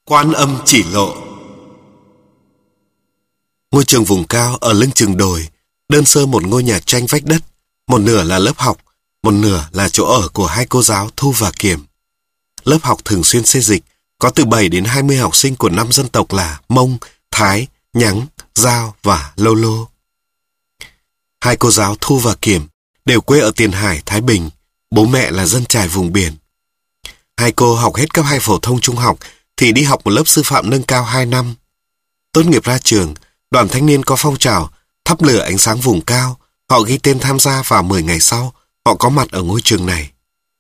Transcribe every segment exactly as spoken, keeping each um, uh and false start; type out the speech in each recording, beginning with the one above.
Quan Âm Chỉ Lộ. Ngôi trường vùng cao ở lưng chừng đồi, đơn sơ một ngôi nhà tranh vách đất, một nửa là lớp học, một nửa là chỗ ở của hai cô giáo Thu và Kiểm. Lớp học thường xuyên xê dịch, có từ bảy đến hai mươi học sinh của năm dân tộc là Mông, Thái, Nhắng, Dao và Lô Lô. Hai cô giáo Thu và Kiểm đều quê ở Tiền Hải, Thái Bình, bố mẹ là dân chài vùng biển. Hai cô học hết cấp hai phổ thông trung học thì đi học một lớp sư phạm nâng cao hai năm. Tốt nghiệp ra trường, đoàn thanh niên có phong trào thắp lửa ánh sáng vùng cao, họ ghi tên tham gia và mười ngày sau, họ có mặt ở ngôi trường này.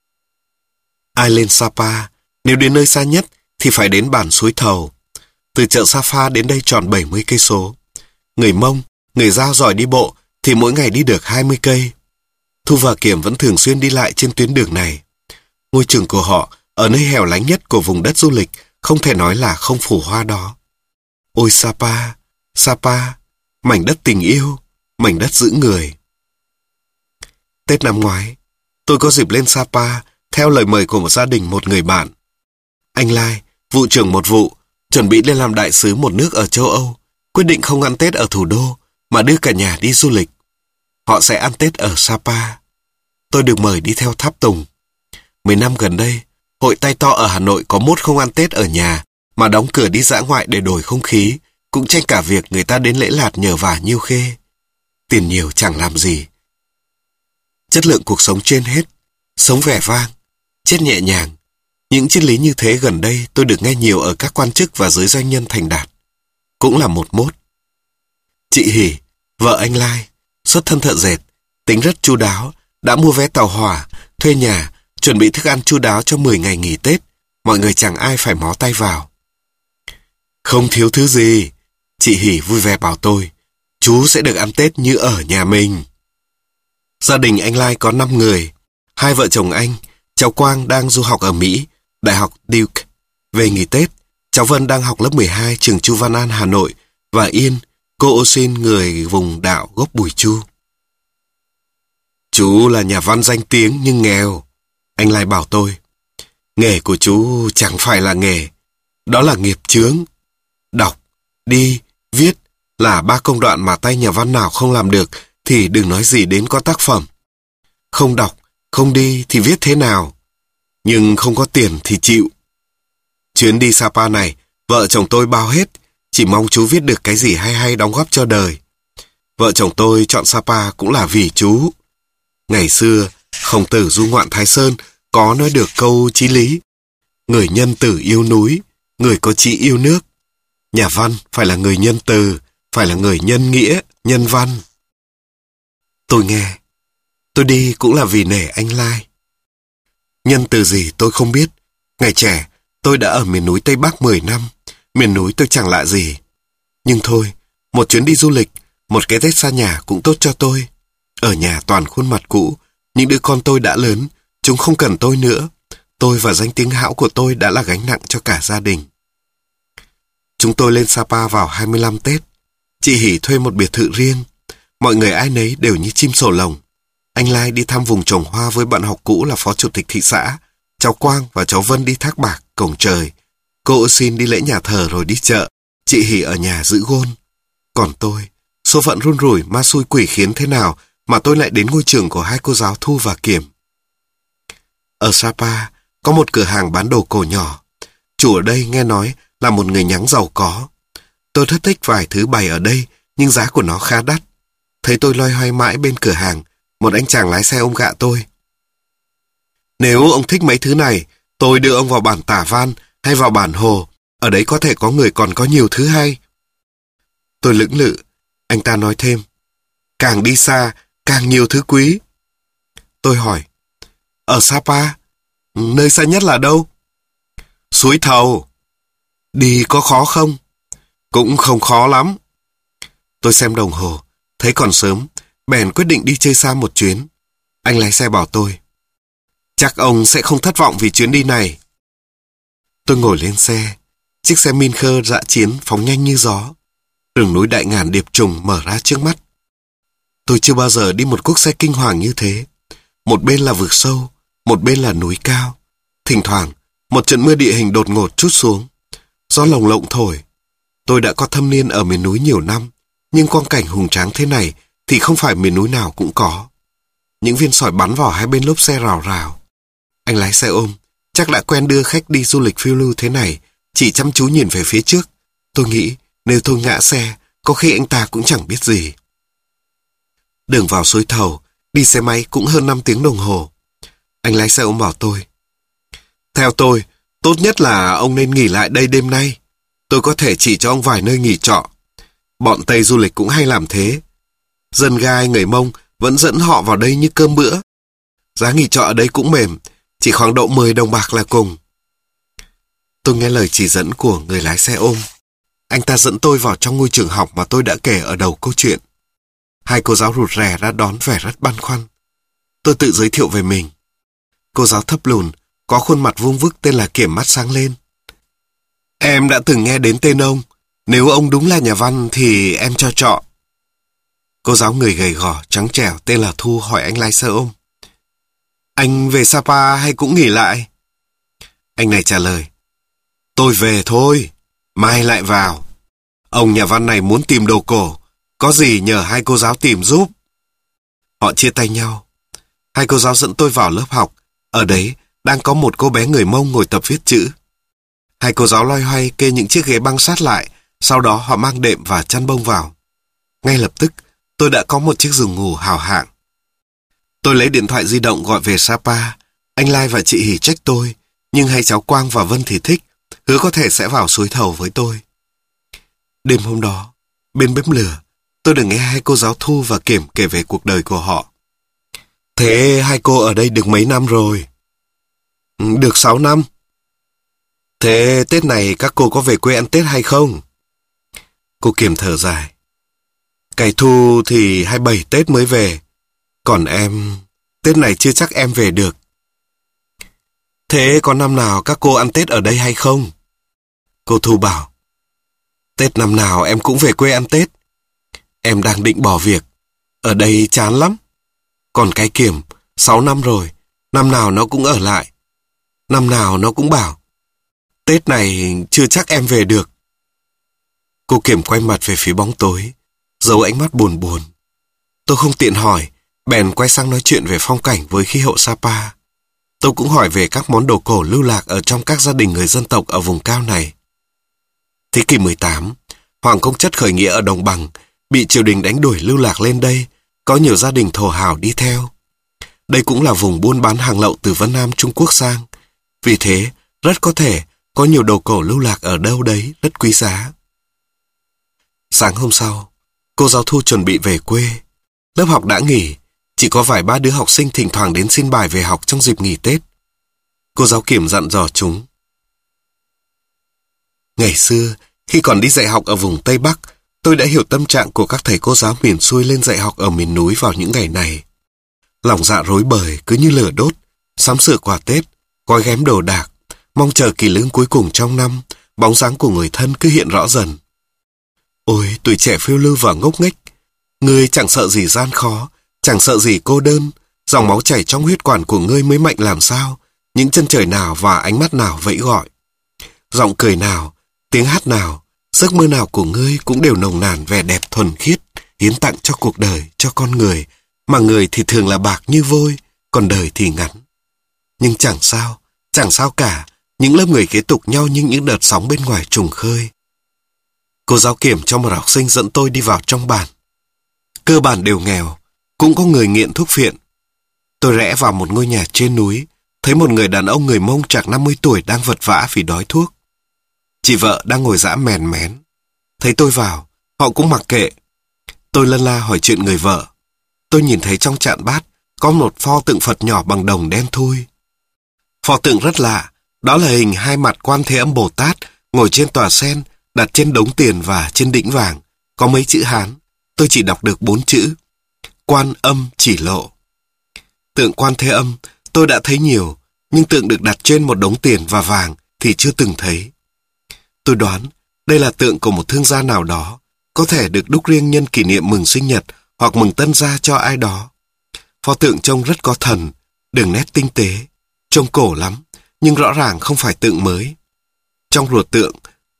Ai lên Sapa, nếu đến nơi xa nhất thì phải đến bản Suối Thầu. Từ chợ Sa đến đây tròn bảy mươi cây số. Người Mông, người Dao giỏi đi bộ thì mỗi ngày đi được hai mươi cây. Thu và Kiểm vẫn thường xuyên đi lại trên tuyến đường này. Ngôi trường của họ ở nơi hẻo lánh nhất của vùng đất du lịch, không thể nói là không phủ hoa đó. Ôi Sapa, Sapa, mảnh đất tình yêu, mảnh đất giữ người. Tết năm ngoái, tôi có dịp lên Sapa theo lời mời của một gia đình một người bạn. Anh Lai, vụ trưởng một vụ, chuẩn bị lên làm đại sứ một nước ở châu Âu, quyết định không ăn Tết ở thủ đô, mà đưa cả nhà đi du lịch. Họ sẽ ăn Tết ở Sapa. Tôi được mời đi theo tháp tùng. Mấy năm gần đây, hội tay to ở Hà Nội có mốt không ăn Tết ở nhà, mà đóng cửa đi dã ngoại để đổi không khí, cũng tranh cả việc người ta đến lễ lạt nhờ vả nhiêu khê. Tiền nhiều chẳng làm gì. Chất lượng cuộc sống trên hết, sống vẻ vang, chết nhẹ nhàng. Những triết lý như thế gần đây tôi được nghe nhiều ở các quan chức và giới doanh nhân thành đạt. Cũng là một mốt. Chị Hỷ, vợ anh Lai, xuất thân thợ dệt, tính rất chu đáo, đã mua vé tàu hỏa, thuê nhà, chuẩn bị thức ăn chu đáo cho mười ngày nghỉ Tết, mọi người chẳng ai phải mó tay vào. Không thiếu thứ gì, chị Hỷ vui vẻ bảo tôi, chú sẽ được ăn Tết như ở nhà mình. Gia đình anh Lai có năm người, hai vợ chồng anh, cháu Quang đang du học ở Mỹ, Đại học Duke. Về nghỉ Tết, cháu Vân đang học lớp mười hai trường Chu Văn An Hà Nội, và Yên, cô ô xin người vùng đạo gốc Bùi Chu. Chú là nhà văn danh tiếng nhưng nghèo. Anh Lai bảo tôi, nghề của chú chẳng phải là nghề, đó là nghiệp chướng. Đọc, đi, viết là ba công đoạn mà tay nhà văn nào không làm được thì đừng nói gì đến có tác phẩm. Không đọc, không đi thì viết thế nào? Nhưng không có tiền thì chịu. Chuyến đi Sapa này, vợ chồng tôi bao hết, chỉ mong chú viết được cái gì hay hay đóng góp cho đời. Vợ chồng tôi chọn Sapa cũng là vì chú. Ngày xưa, Khổng Tử du ngoạn Thái Sơn có nói được câu chí lý. Người nhân tử yêu núi, người có chí yêu nước. Nhà văn phải là người nhân từ, phải là người nhân nghĩa, nhân văn. Tôi nghe, tôi đi cũng là vì nể anh Lai. Nhân từ gì tôi không biết. Ngày trẻ, tôi đã ở miền núi Tây Bắc mười năm. Miền núi tôi chẳng lạ gì. Nhưng thôi, một chuyến đi du lịch, một cái Tết xa nhà cũng tốt cho tôi. Ở nhà toàn khuôn mặt cũ, những đứa con tôi đã lớn, chúng không cần tôi nữa. Tôi và danh tiếng hão của tôi đã là gánh nặng cho cả gia đình. Chúng tôi lên Sapa vào hai mươi lăm Tết. Chị Hỷ thuê một biệt thự riêng. Mọi người ai nấy đều như chim sổ lồng. Anh Lai đi thăm vùng trồng hoa với bạn học cũ là phó chủ tịch thị xã. Cháu Quang và cháu Vân đi thác bạc, cổng trời. Cô xin đi lễ nhà thờ rồi đi chợ. Chị Hỷ ở nhà giữ gôn. Còn tôi, số phận run rủi ma xui quỷ khiến thế nào mà tôi lại đến ngôi trường của hai cô giáo Thu và Kiểm. Ở Sapa, có một cửa hàng bán đồ cổ nhỏ. Chủ ở đây nghe nói là một người Nhắng giàu có. Tôi rất thích vài thứ bày ở đây, nhưng giá của nó khá đắt. Thấy tôi loay hoay mãi bên cửa hàng, một anh chàng lái xe ôm gạ tôi. Nếu ông thích mấy thứ này, tôi đưa ông vào bản Tả Văn hay vào bản Hồ. Ở đấy có thể có người còn có nhiều thứ hay. Tôi lưỡng lự. Anh ta nói thêm, càng đi xa, càng nhiều thứ quý. Tôi hỏi, ở Sapa, nơi xa nhất là đâu? Suối Thầu. Đi có khó không? Cũng không khó lắm. Tôi xem đồng hồ, thấy còn sớm, bèn quyết định đi chơi xa một chuyến. Anh lái xe bảo tôi, chắc ông sẽ không thất vọng vì chuyến đi này. Tôi ngồi lên xe, chiếc xe Minker dã chiến phóng nhanh như gió. Rừng núi Đại Ngàn điệp trùng mở ra trước mắt. Tôi chưa bao giờ đi một quốc xe kinh hoàng như thế. Một bên là vực sâu, một bên là núi cao. Thỉnh thoảng, một trận mưa địa hình đột ngột trút xuống. Gió lồng lộng thổi. Tôi đã có thâm niên ở miền núi nhiều năm, nhưng quang cảnh hùng tráng thế này thì không phải miền núi nào cũng có. Những viên sỏi bắn vào hai bên lốp xe rào rào. Anh lái xe ôm, chắc đã quen đưa khách đi du lịch phiêu lưu thế này, chỉ chăm chú nhìn về phía trước. Tôi nghĩ nếu tôi ngã xe, có khi anh ta cũng chẳng biết gì. Đường vào Suối Thầu, đi xe máy cũng hơn năm tiếng đồng hồ. Anh lái xe ôm bảo tôi: theo tôi, tốt nhất là ông nên nghỉ lại đây đêm nay. Tôi có thể chỉ cho ông vài nơi nghỉ trọ. Bọn Tây du lịch cũng hay làm thế. Dân Gai, người Mông vẫn dẫn họ vào đây như cơm bữa. Giá nghỉ trọ ở đây cũng mềm, chỉ khoảng độ mười đồng bạc là cùng. Tôi nghe lời chỉ dẫn của người lái xe ôm. Anh ta dẫn tôi vào trong ngôi trường học mà tôi đã kể ở đầu câu chuyện. Hai cô giáo rụt rè đã đón vẻ rất băn khoăn. Tôi tự giới thiệu về mình. Cô giáo thấp lùn, có khuôn mặt vuông vức tên là Kiểm mắt sáng lên. Em đã từng nghe đến tên ông. Nếu ông đúng là nhà văn thì em cho trọ. Cô giáo người gầy gò, trắng trẻo tên là Thu hỏi anh lái xe ôm: anh về Sapa hay cũng nghỉ lại? Anh này trả lời: tôi về thôi, mai lại vào. Ông nhà văn này muốn tìm đồ cổ, có gì nhờ hai cô giáo tìm giúp. Họ chia tay nhau. Hai cô giáo dẫn tôi vào lớp học. Ở đấy đang có một cô bé người Mông ngồi tập viết chữ. Hai cô giáo loay hoay kê những chiếc ghế băng sát lại, sau đó họ mang đệm và chăn bông vào. Ngay lập tức, tôi đã có một chiếc giường ngủ hào hạng. Tôi lấy điện thoại di động gọi về Sapa. Anh Lai và chị Hỷ trách tôi, nhưng hai cháu Quang và Vân thì thích, hứa có thể sẽ vào Suối Thầu với tôi. Đêm hôm đó, bên bếp lửa, tôi được nghe hai cô giáo Thu và Kiểm kể về cuộc đời của họ. Thế hai cô ở đây được mấy năm rồi? Được sáu năm. Thế Tết này các cô có về quê ăn Tết hay không? Cô Kiểm thở dài. Cái Thu thì hai mươi bảy Tết mới về. Còn em, Tết này chưa chắc em về được. Thế có năm nào các cô ăn Tết ở đây hay không? Cô Thu bảo: Tết năm nào em cũng về quê ăn Tết. Em đang định bỏ việc. Ở đây chán lắm. Còn cái Kiểm, sáu năm rồi, năm nào nó cũng ở lại. Năm nào nó cũng bảo: Tết này chưa chắc em về được. Cô Kiểm quay mặt về phía bóng tối, giấu ánh mắt buồn buồn. Tôi không tiện hỏi, bèn quay sang nói chuyện về phong cảnh với khí hậu Sapa. Tôi cũng hỏi về các món đồ cổ lưu lạc ở trong các gia đình người dân tộc ở vùng cao này. Thế kỷ mười tám, Hoàng Công Chất khởi nghĩa ở Đồng Bằng, bị triều đình đánh đuổi lưu lạc lên đây, có nhiều gia đình thổ hào đi theo. Đây cũng là vùng buôn bán hàng lậu từ Vân Nam Trung Quốc sang. Vì thế, rất có thể có nhiều đồ cổ lưu lạc ở đâu đấy rất quý giá. Sáng hôm sau, cô giáo Thu chuẩn bị về quê. Lớp học đã nghỉ, chỉ có vài ba đứa học sinh thỉnh thoảng đến xin bài về học trong dịp nghỉ Tết. Cô giáo Kiểm dặn dò chúng. Ngày xưa, khi còn đi dạy học ở vùng Tây Bắc, tôi đã hiểu tâm trạng của các thầy cô giáo miền xuôi lên dạy học ở miền núi vào những ngày này. Lòng dạ rối bời cứ như lửa đốt, sắm sửa quà Tết, gói ghém đồ đạc, mong chờ kỳ lương cuối cùng trong năm, bóng dáng của người thân cứ hiện rõ dần. Ôi, tuổi trẻ phiêu lưu và ngốc nghếch, ngươi chẳng sợ gì gian khó, chẳng sợ gì cô đơn, dòng máu chảy trong huyết quản của ngươi mới mạnh làm sao, những chân trời nào và ánh mắt nào vẫy gọi. Giọng cười nào, tiếng hát nào, giấc mơ nào của ngươi cũng đều nồng nàn vẻ đẹp thuần khiết, hiến tặng cho cuộc đời, cho con người, mà người thì thường là bạc như vôi, còn đời thì ngắn. Nhưng chẳng sao, chẳng sao cả, những lớp người kế tục nhau như những đợt sóng bên ngoài trùng khơi. Cô giáo Kiểm cho một học sinh dẫn tôi đi vào trong bản. Cơ bản đều nghèo, cũng có người nghiện thuốc phiện. Tôi rẽ vào một ngôi nhà trên núi, thấy một người đàn ông người Mông chạc năm mươi tuổi đang vật vã vì đói thuốc. Chị vợ đang ngồi dã mèn mén. Thấy tôi vào, họ cũng mặc kệ. Tôi lân la hỏi chuyện người vợ. Tôi nhìn thấy trong chạn bát có một pho tượng Phật nhỏ bằng đồng đen thui. Pho tượng rất lạ, đó là hình hai mặt Quan Thế Âm Bồ Tát ngồi trên tòa sen, đặt trên đống tiền và trên đỉnh vàng. Có mấy chữ Hán, tôi chỉ đọc được bốn chữ: Quan Âm Chỉ Lộ. Tượng Quan Thế Âm tôi đã thấy nhiều, nhưng tượng được đặt trên một đống tiền và vàng thì chưa từng thấy. Tôi đoán đây là tượng của một thương gia nào đó, có thể được đúc riêng nhân kỷ niệm mừng sinh nhật hoặc mừng tân gia cho ai đó. Pho tượng trông rất có thần, đường nét tinh tế, trông cổ lắm, nhưng rõ ràng không phải tượng mới. Trong ruột tượng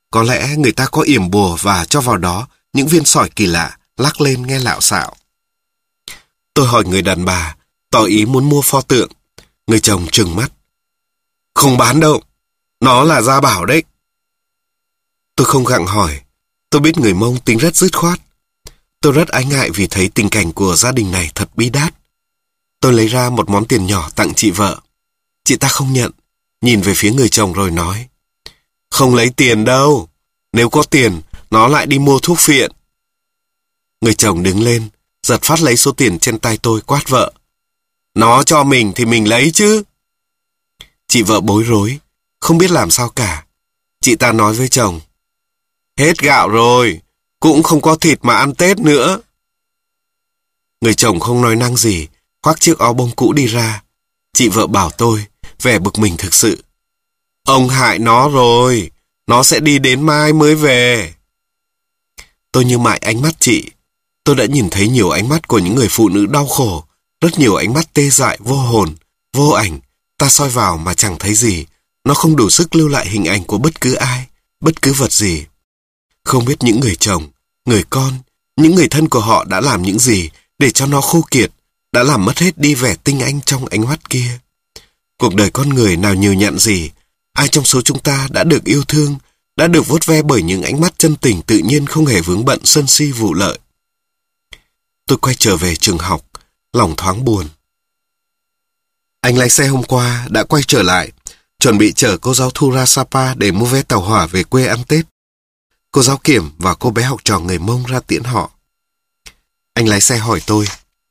Có lẽ người ta có yểm bùa và cho vào đó những viên sỏi kỳ lạ, lắc lên nghe lạo xạo. Tôi hỏi người đàn bà, tỏ ý muốn mua pho tượng. Người chồng trừng mắt. Không bán đâu, nó là gia bảo đấy. Tôi không gặng hỏi, tôi biết người Mông tính rất dứt khoát. Tôi rất ái ngại vì thấy tình cảnh của gia đình này thật bi đát. Tôi lấy ra một món tiền nhỏ tặng chị vợ. Chị ta không nhận, nhìn về phía người chồng rồi nói. Không lấy tiền đâu, nếu có tiền, nó lại đi mua thuốc phiện. Người chồng đứng lên, giật phát lấy số tiền trên tay tôi quát vợ. Nó cho mình thì mình lấy chứ. Chị vợ bối rối, không biết làm sao cả. Chị ta nói với chồng. Hết gạo rồi, cũng không có thịt mà ăn Tết nữa. Người chồng không nói năng gì, khoác chiếc áo bông cũ đi ra. Chị vợ bảo tôi, vẻ bực mình thực sự. Ông hại nó rồi, nó sẽ đi đến mai mới về. Tôi như mại ánh mắt chị. Tôi đã nhìn thấy nhiều ánh mắt của những người phụ nữ đau khổ, rất nhiều ánh mắt tê dại vô hồn, vô ảnh. Ta soi vào mà chẳng thấy gì. Nó không đủ sức lưu lại hình ảnh của bất cứ ai, bất cứ vật gì. Không biết những người chồng, người con, những người thân của họ đã làm những gì để cho nó khô kiệt, đã làm mất hết đi vẻ tinh anh trong ánh mắt kia. Cuộc đời con người nào nhiều nhặn gì, ai trong số chúng ta đã được yêu thương, đã được vuốt ve bởi những ánh mắt chân tình tự nhiên không hề vướng bận sân si vụ lợi. Tôi quay trở về trường học, lòng thoáng buồn. Anh lái xe hôm qua đã quay trở lại, chuẩn bị chở cô giáo Thu ra Sapa để mua vé tàu hỏa về quê ăn Tết. Cô giáo Kiểm và cô bé học trò người Mông ra tiễn họ. Anh lái xe hỏi tôi.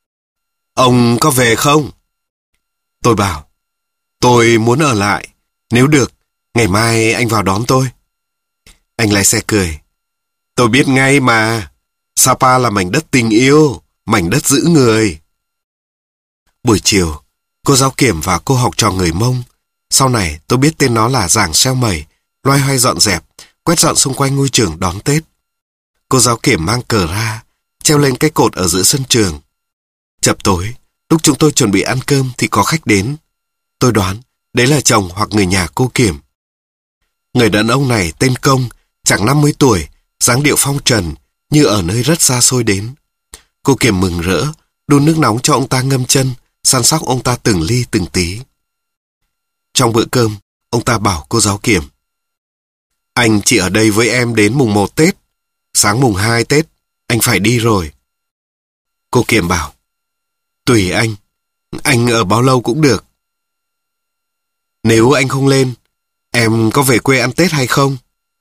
Ông có về không? Tôi bảo. Tôi muốn ở lại. Nếu được, ngày mai anh vào đón tôi. Anh lái xe cười. Tôi biết ngay mà. Sapa là mảnh đất tình yêu, mảnh đất giữ người. Buổi chiều, cô giáo Kiểm và cô học trò người Mông. Sau này tôi biết tên nó là Giàng Xeo Mẩy, loay hoay dọn dẹp, quét dọn xung quanh ngôi trường đón Tết. Cô giáo Kiểm mang cờ ra, treo lên cái cột ở giữa sân trường. Chập tối, lúc chúng tôi chuẩn bị ăn cơm thì có khách đến. Tôi đoán đấy là chồng hoặc người nhà cô Kiểm. Người đàn ông này tên Công, chẳng năm mươi tuổi, dáng điệu phong trần, như ở nơi rất xa xôi đến. Cô Kiểm mừng rỡ, đun nước nóng cho ông ta ngâm chân, săn sóc ông ta từng ly từng tí. Trong bữa cơm, ông ta bảo cô giáo Kiểm. Anh chỉ ở đây với em đến mùng một Tết. Sáng mùng hai Tết, anh phải đi rồi. Cô Kiểm bảo. Tùy anh, anh ở bao lâu cũng được. Nếu anh không lên, em có về quê ăn Tết hay không?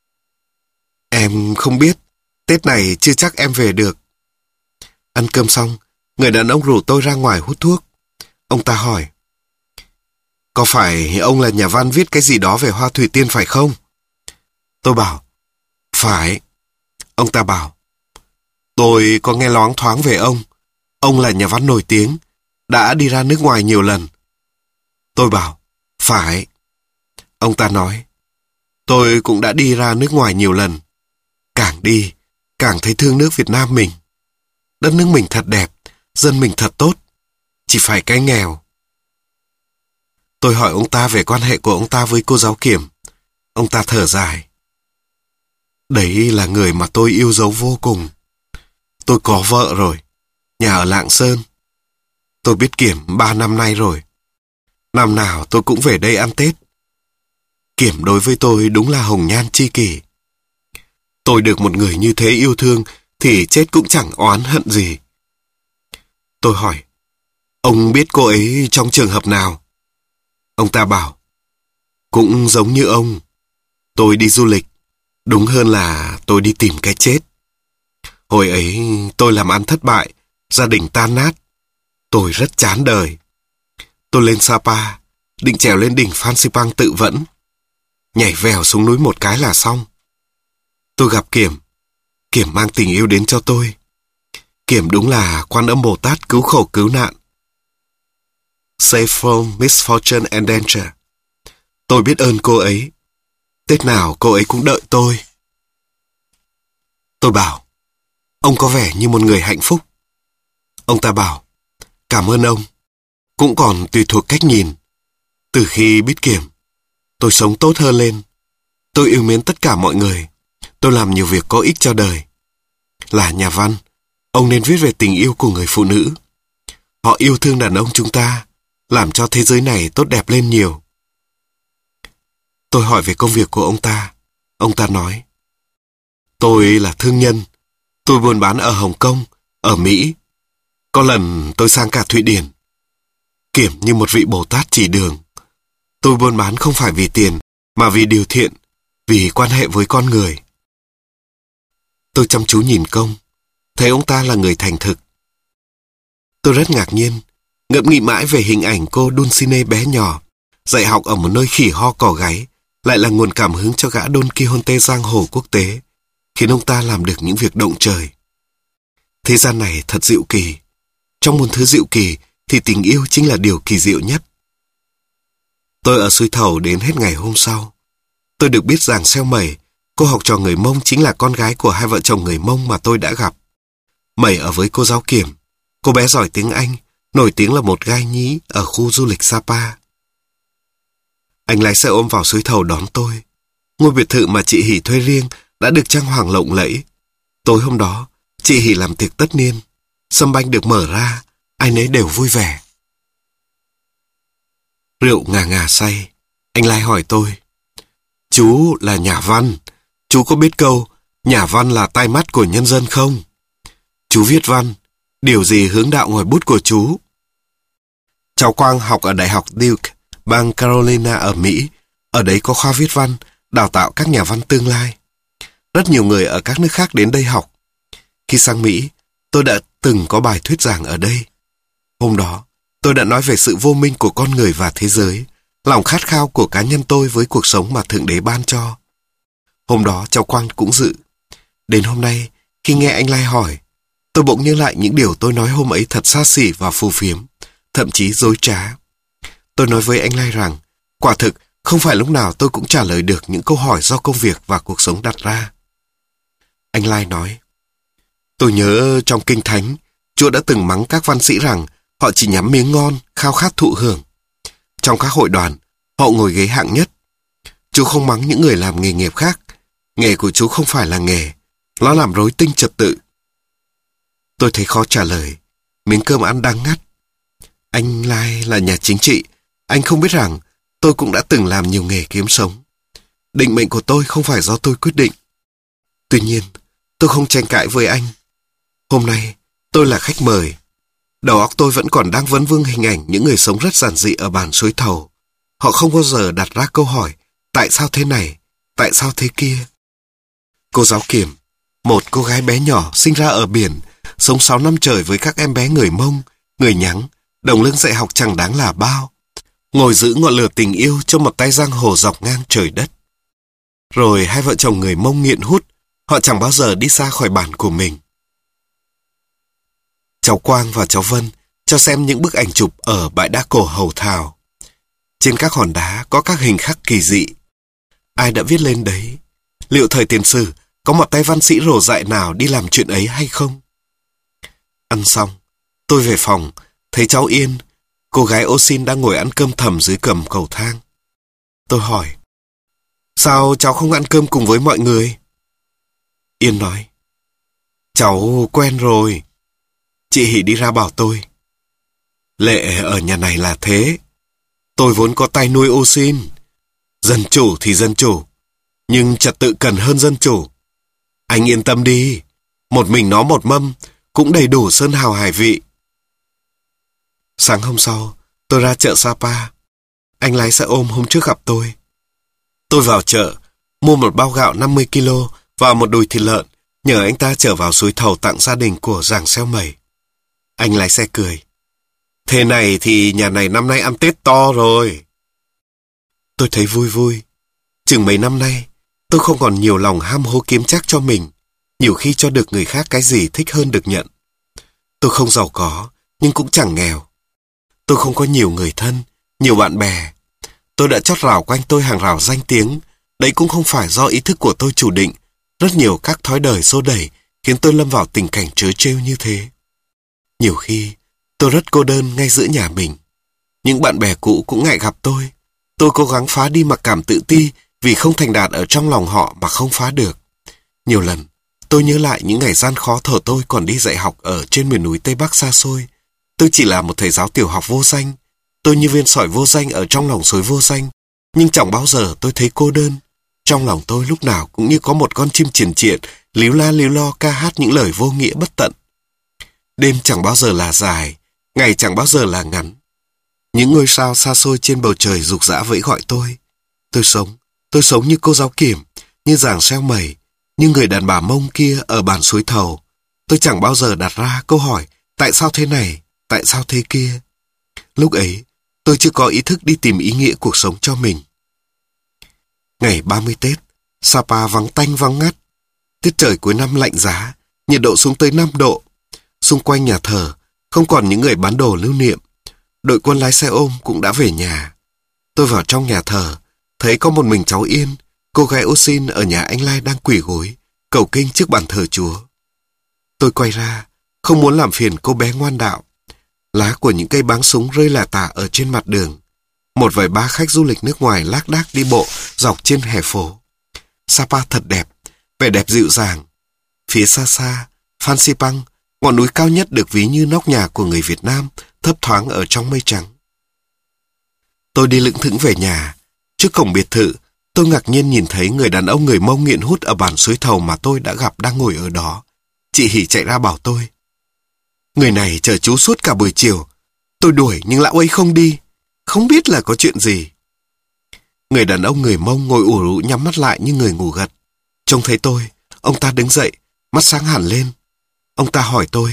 Em không biết, Tết này chưa chắc em về được. Ăn cơm xong, người đàn ông rủ tôi ra ngoài hút thuốc. Ông ta hỏi. Có phải ông là nhà văn viết cái gì đó về hoa thủy tiên phải không? Tôi bảo. Phải. Ông ta bảo. Tôi có nghe loáng thoáng về ông. Ông là nhà văn nổi tiếng, đã đi ra nước ngoài nhiều lần. Tôi bảo. Phải. Ông ta nói. Tôi cũng đã đi ra nước ngoài nhiều lần. Càng đi, càng thấy thương nước Việt Nam mình. Đất nước mình thật đẹp, dân mình thật tốt. Chỉ phải cái nghèo. Tôi hỏi ông ta về quan hệ của ông ta với cô giáo Kiểm. Ông ta thở dài. Đấy là người mà tôi yêu dấu vô cùng. Tôi có vợ rồi, nhà ở Lạng Sơn. Tôi biết Kiểm ba năm nay rồi. Năm nào tôi cũng về đây ăn Tết. Kiểm đối với tôi đúng là hồng nhan tri kỷ. Tôi được một người như thế yêu thương thì chết cũng chẳng oán hận gì. Tôi hỏi, ông biết cô ấy trong trường hợp nào? Ông ta bảo, cũng giống như ông. Tôi đi du lịch, đúng hơn là tôi đi tìm cái chết. Hồi ấy tôi làm ăn thất bại, gia đình tan nát. Tôi rất chán đời. Tôi lên Sapa, định trèo lên đỉnh Phan Xipang tự vẫn. Nhảy vèo xuống núi một cái là xong. Tôi gặp Kiểm. Kiểm mang tình yêu đến cho tôi. Kiểm đúng là Quan Âm Bồ Tát cứu khổ cứu nạn. Save from misfortune and danger. Tôi biết ơn cô ấy. Tết nào cô ấy cũng đợi tôi. Tôi bảo, ông có vẻ như một người hạnh phúc. Ông ta bảo, cảm ơn ông. Cũng còn tùy thuộc cách nhìn. Từ khi biết Kiểm, tôi sống tốt hơn lên. Tôi yêu mến tất cả mọi người. Tôi làm nhiều việc có ích cho đời. Là nhà văn, ông nên viết về tình yêu của người phụ nữ. Họ yêu thương đàn ông chúng ta, làm cho thế giới này tốt đẹp lên nhiều. Tôi hỏi về công việc của ông ta. Ông ta nói, tôi là thương nhân. Tôi buôn bán ở Hồng Kông, ở Mỹ. Có lần tôi sang cả Thụy Điển. Kiểm như một vị Bồ Tát chỉ đường. Tôi buôn bán không phải vì tiền, mà vì điều thiện, vì quan hệ với con người. Tôi chăm chú nhìn Công, thấy ông ta là người thành thực. Tôi rất ngạc nhiên, ngẫm nghĩ mãi về hình ảnh cô Dulcinea bé nhỏ, dạy học ở một nơi khỉ ho cò gáy, lại là nguồn cảm hứng cho gã Don Quixote giang hồ quốc tế, khiến ông ta làm được những việc động trời. Thế gian này thật diệu kỳ. Trong một thứ diệu kỳ thì tình yêu chính là điều kỳ diệu nhất. Tôi ở Suối Thầu đến hết ngày hôm sau. Tôi được biết rằng Xeo Mẩy, cô học trò người Mông, chính là con gái của hai vợ chồng người Mông mà tôi đã gặp. Mẩy ở với cô giáo Kiểm. Cô bé giỏi tiếng Anh, nổi tiếng là một gai nhí ở khu du lịch Sapa. Anh lái xe ôm vào Suối Thầu đón tôi. Ngôi biệt thự mà chị Hỷ thuê riêng đã được trang hoàng lộng lẫy. Tối hôm đó, chị Hỷ làm tiệc tất niên. Sâm banh được mở ra, ai nấy đều vui vẻ. Rượu ngà ngà say, anh Lai hỏi tôi, chú là nhà văn, chú có biết câu nhà văn là tai mắt của nhân dân không? Chú viết văn, điều gì hướng đạo ngòi bút của chú? Cháu Quang học ở Đại học Duke, bang Carolina ở Mỹ. Ở đấy có khoa viết văn, đào tạo các nhà văn tương lai. Rất nhiều người ở các nước khác đến đây học. Khi sang Mỹ, tôi đã từng có bài thuyết giảng ở đây. Hôm đó, tôi đã nói về sự vô minh của con người và thế giới, lòng khát khao của cá nhân tôi với cuộc sống mà Thượng Đế ban cho. Hôm đó cháu Quang cũng dự. Đến hôm nay, khi nghe anh Lai hỏi, tôi bỗng nhớ lại những điều tôi nói hôm ấy thật xa xỉ và phù phiếm, thậm chí dối trá. Tôi nói với anh Lai rằng, quả thực không phải lúc nào tôi cũng trả lời được những câu hỏi do công việc và cuộc sống đặt ra. Anh Lai nói, tôi nhớ trong Kinh Thánh, Chúa đã từng mắng các văn sĩ rằng họ chỉ nhắm miếng ngon, khao khát thụ hưởng. Trong các hội đoàn, họ ngồi ghế hạng nhất. Chúa không mắng những người làm nghề nghiệp khác. Nghề của Chúa không phải là nghề, nó làm rối tinh trật tự. Tôi thấy khó trả lời, miếng cơm ăn đang ngắt. Anh Lai là nhà chính trị, anh không biết rằng tôi cũng đã từng làm nhiều nghề kiếm sống. Định mệnh của tôi không phải do tôi quyết định. Tuy nhiên, tôi không tranh cãi với anh. Hôm nay, tôi là khách mời. Đầu óc tôi vẫn còn đang vấn vương hình ảnh những người sống rất giản dị ở bản Suối Thầu. Họ không bao giờ đặt ra câu hỏi, tại sao thế này, tại sao thế kia. Cô giáo Kiểm, một cô gái bé nhỏ sinh ra ở biển, sống sáu năm trời với các em bé người Mông, người Nhắng, đồng lương dạy học chẳng đáng là bao. Ngồi giữ ngọn lửa tình yêu cho một tay giang hồ dọc ngang trời đất. Rồi hai vợ chồng người Mông nghiện hút, họ chẳng bao giờ đi xa khỏi bản của mình. Cháu Quang và cháu Vân cho xem những bức ảnh chụp ở bãi đá cổ Hầu Thào. Trên các hòn đá có các hình khắc kỳ dị. Ai đã viết lên đấy? Liệu thời tiền sử có một tay văn sĩ rồ dại nào đi làm chuyện ấy hay không? Ăn xong, tôi về phòng, thấy cháu Yên, cô gái ô xin đang ngồi ăn cơm thầm dưới cầm cầu thang. Tôi hỏi, sao cháu không ăn cơm cùng với mọi người? Yên nói, cháu quen rồi. Chị Hỷ đi ra bảo tôi, lệ ở nhà này là thế. Tôi vốn có tay nuôi ô xin. Dân chủ thì dân chủ, nhưng trật tự cần hơn dân chủ. Anh yên tâm đi, một mình nó một mâm cũng đầy đủ sơn hào hải vị. Sáng hôm sau, tôi ra chợ Sapa. Anh lái xe ôm hôm trước gặp tôi. Tôi vào chợ, mua một bao gạo năm mươi ki lô và một đùi thịt lợn, nhờ anh ta chở vào Suối Thầu tặng gia đình của giàng Xeo Mẩy. Anh lái xe cười. Thế này thì nhà này năm nay ăn Tết to rồi. Tôi thấy vui vui. Chừng mấy năm nay, tôi không còn nhiều lòng ham hố kiếm chắc cho mình, nhiều khi cho được người khác cái gì thích hơn được nhận. Tôi không giàu có, nhưng cũng chẳng nghèo. Tôi không có nhiều người thân, nhiều bạn bè. Tôi đã chót rào quanh tôi hàng rào danh tiếng. Đấy cũng không phải do ý thức của tôi chủ định. Rất nhiều các thói đời xô đẩy khiến tôi lâm vào tình cảnh trớ trêu như thế. Nhiều khi, tôi rất cô đơn ngay giữa nhà mình. Những bạn bè cũ cũng ngại gặp tôi. Tôi cố gắng phá đi mặc cảm tự ti vì không thành đạt ở trong lòng họ mà không phá được. Nhiều lần, tôi nhớ lại những ngày gian khó thở tôi còn đi dạy học ở trên miền núi Tây Bắc xa xôi. Tôi chỉ là một thầy giáo tiểu học vô danh. Tôi như viên sỏi vô danh ở trong lòng suối vô danh. Nhưng chẳng bao giờ tôi thấy cô đơn. Trong lòng tôi lúc nào cũng như có một con chim triền triện, líu la líu lo ca hát những lời vô nghĩa bất tận. Đêm chẳng bao giờ là dài, ngày chẳng bao giờ là ngắn. Những ngôi sao xa xôi trên bầu trời rục rã vẫy gọi tôi. Tôi sống, tôi sống như cô giáo Kiểm, như Giàng Xeo Mẩy, như người đàn bà Mông kia ở bàn suối Thầu. Tôi chẳng bao giờ đặt ra câu hỏi tại sao thế này, tại sao thế kia. Lúc ấy, tôi chưa có ý thức đi tìm ý nghĩa cuộc sống cho mình. Ngày ba mươi Tết, Sapa vắng tanh vắng ngắt. Tiết trời cuối năm lạnh giá, nhiệt độ xuống tới năm độ. Xung quanh nhà thờ, không còn những người bán đồ lưu niệm. Đội quân lái xe ôm cũng đã về nhà. Tôi vào trong nhà thờ, thấy có một mình cháu Yên, cô gái ô xin ở nhà anh Lai đang quỳ gối, cầu kinh trước bàn thờ Chúa. Tôi quay ra, không muốn làm phiền cô bé ngoan đạo. Lá của những cây báng súng rơi lả tả ở trên mặt đường. Một vài ba khách du lịch nước ngoài lác đác đi bộ dọc trên hè phố. Sapa thật đẹp, vẻ đẹp dịu dàng. Phía xa xa, Phan Xipang, ngọn núi cao nhất được ví như nóc nhà của người Việt Nam, thấp thoáng ở trong mây trắng. Tôi đi lững thững về nhà. Trước cổng biệt thự, tôi ngạc nhiên nhìn thấy người đàn ông người Mông nghiện hút ở bàn suối Thầu mà tôi đã gặp đang ngồi ở đó. Chị Hỷ chạy ra bảo tôi. Người này chờ chú suốt cả buổi chiều. Tôi đuổi nhưng lão ấy không đi. Không biết là có chuyện gì. Người đàn ông người Mông ngồi ủ rũ nhắm mắt lại như người ngủ gật. Trông thấy tôi, ông ta đứng dậy, mắt sáng hẳn lên. Ông ta hỏi tôi.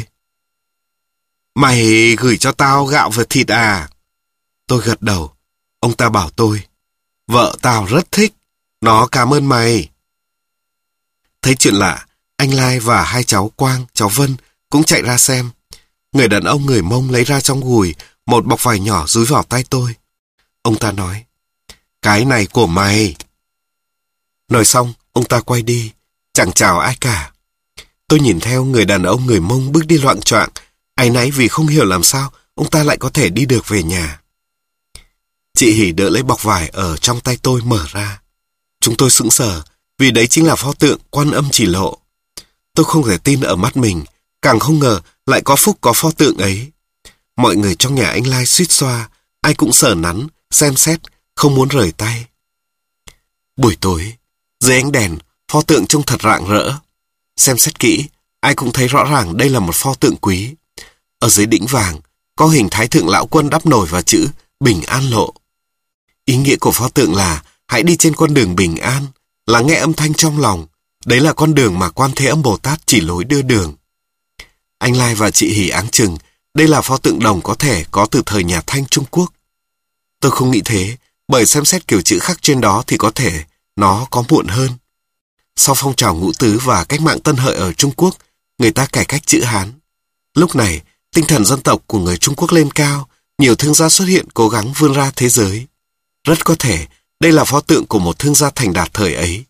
Mày gửi cho tao gạo và thịt à? Tôi gật đầu. Ông ta bảo tôi. Vợ tao rất thích. Nó cảm ơn mày. Thấy chuyện lạ, anh Lai và hai cháu Quang, cháu Vân cũng chạy ra xem. Người đàn ông người Mông lấy ra trong gùi một bọc vải nhỏ dúi vào tay tôi. Ông ta nói. Cái này của mày. Nói xong, ông ta quay đi, chẳng chào ai cả. Tôi nhìn theo người đàn ông người Mông bước đi loạng choạng, áy náy vì không hiểu làm sao ông ta lại có thể đi được về nhà. Chị Hỷ đỡ lấy bọc vải ở trong tay tôi mở ra. Chúng tôi sững sờ, vì đấy chính là pho tượng Quan Âm Chỉ Lộ. Tôi không thể tin ở mắt mình, càng không ngờ lại có phúc có pho tượng ấy. Mọi người trong nhà anh Lai suýt xoa, ai cũng sờ nắn, xem xét, không muốn rời tay. Buổi tối, dưới ánh đèn, pho tượng trông thật rạng rỡ. Xem xét kỹ, ai cũng thấy rõ ràng đây là một pho tượng quý. Ở dưới đỉnh vàng, có hình Thái Thượng Lão Quân đắp nổi và chữ Bình An Lộ. Ý nghĩa của pho tượng là hãy đi trên con đường bình an, lắng nghe âm thanh trong lòng. Đấy là con đường mà Quan Thế Âm Bồ Tát chỉ lối đưa đường. Anh Lai và chị Hỷ áng chừng, đây là pho tượng đồng có thể có từ thời nhà Thanh Trung Quốc. Tôi không nghĩ thế, bởi xem xét kiểu chữ khắc trên đó thì có thể nó có muộn hơn. Sau phong trào ngũ tứ và cách mạng Tân Hợi ở Trung Quốc, người ta cải cách chữ Hán. Lúc này, tinh thần dân tộc của người Trung Quốc lên cao, nhiều thương gia xuất hiện cố gắng vươn ra thế giới. Rất có thể, đây là pho tượng của một thương gia thành đạt thời ấy.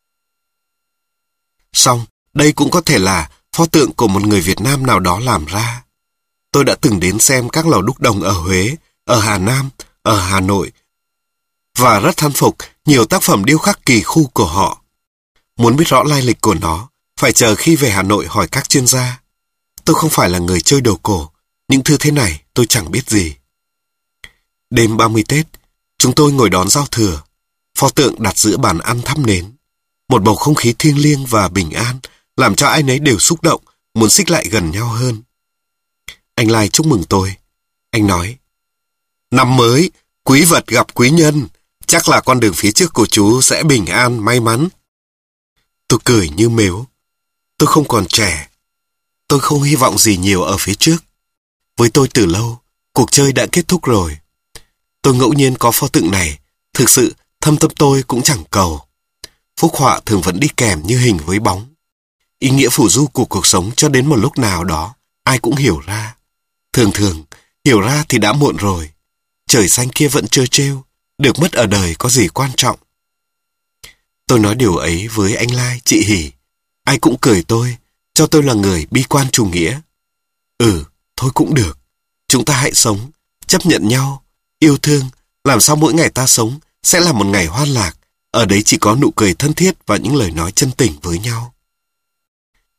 Song, đây cũng có thể là pho tượng của một người Việt Nam nào đó làm ra. Tôi đã từng đến xem các lò đúc đồng ở Huế, ở Hà Nam, ở Hà Nội, và rất thán phục nhiều tác phẩm điêu khắc kỳ khu của họ. Muốn biết rõ lai lịch của nó, phải chờ khi về Hà Nội hỏi các chuyên gia. Tôi không phải là người chơi đồ cổ, những thứ thế này tôi chẳng biết gì. Đêm ba mươi Tết, chúng tôi ngồi đón giao thừa, pho tượng đặt giữa bàn ăn thắp nến. Một bầu không khí thiêng liêng và bình an, làm cho ai nấy đều xúc động, muốn xích lại gần nhau hơn. Anh Lai chúc mừng tôi. Anh nói, năm mới, quý vật gặp quý nhân, chắc là con đường phía trước của chú sẽ bình an, may mắn. Tôi cười như mếu. Tôi không còn trẻ. Tôi không hy vọng gì nhiều ở phía trước. Với tôi từ lâu, cuộc chơi đã kết thúc rồi. Tôi ngẫu nhiên có pho tượng này, thực sự thâm tâm tôi cũng chẳng cầu. Phúc họa thường vẫn đi kèm như hình với bóng. Ý nghĩa phù du của cuộc sống cho đến một lúc nào đó, ai cũng hiểu ra. Thường thường, hiểu ra thì đã muộn rồi. Trời xanh kia vẫn trơ trêu, được mất ở đời có gì quan trọng. Tôi nói điều ấy với anh Lai, chị Hỷ. Ai cũng cười tôi, cho tôi là người bi quan chủ nghĩa. Ừ, thôi cũng được. Chúng ta hãy sống, chấp nhận nhau, yêu thương, làm sao mỗi ngày ta sống sẽ là một ngày hoan lạc. Ở đấy chỉ có nụ cười thân thiết và những lời nói chân tình với nhau.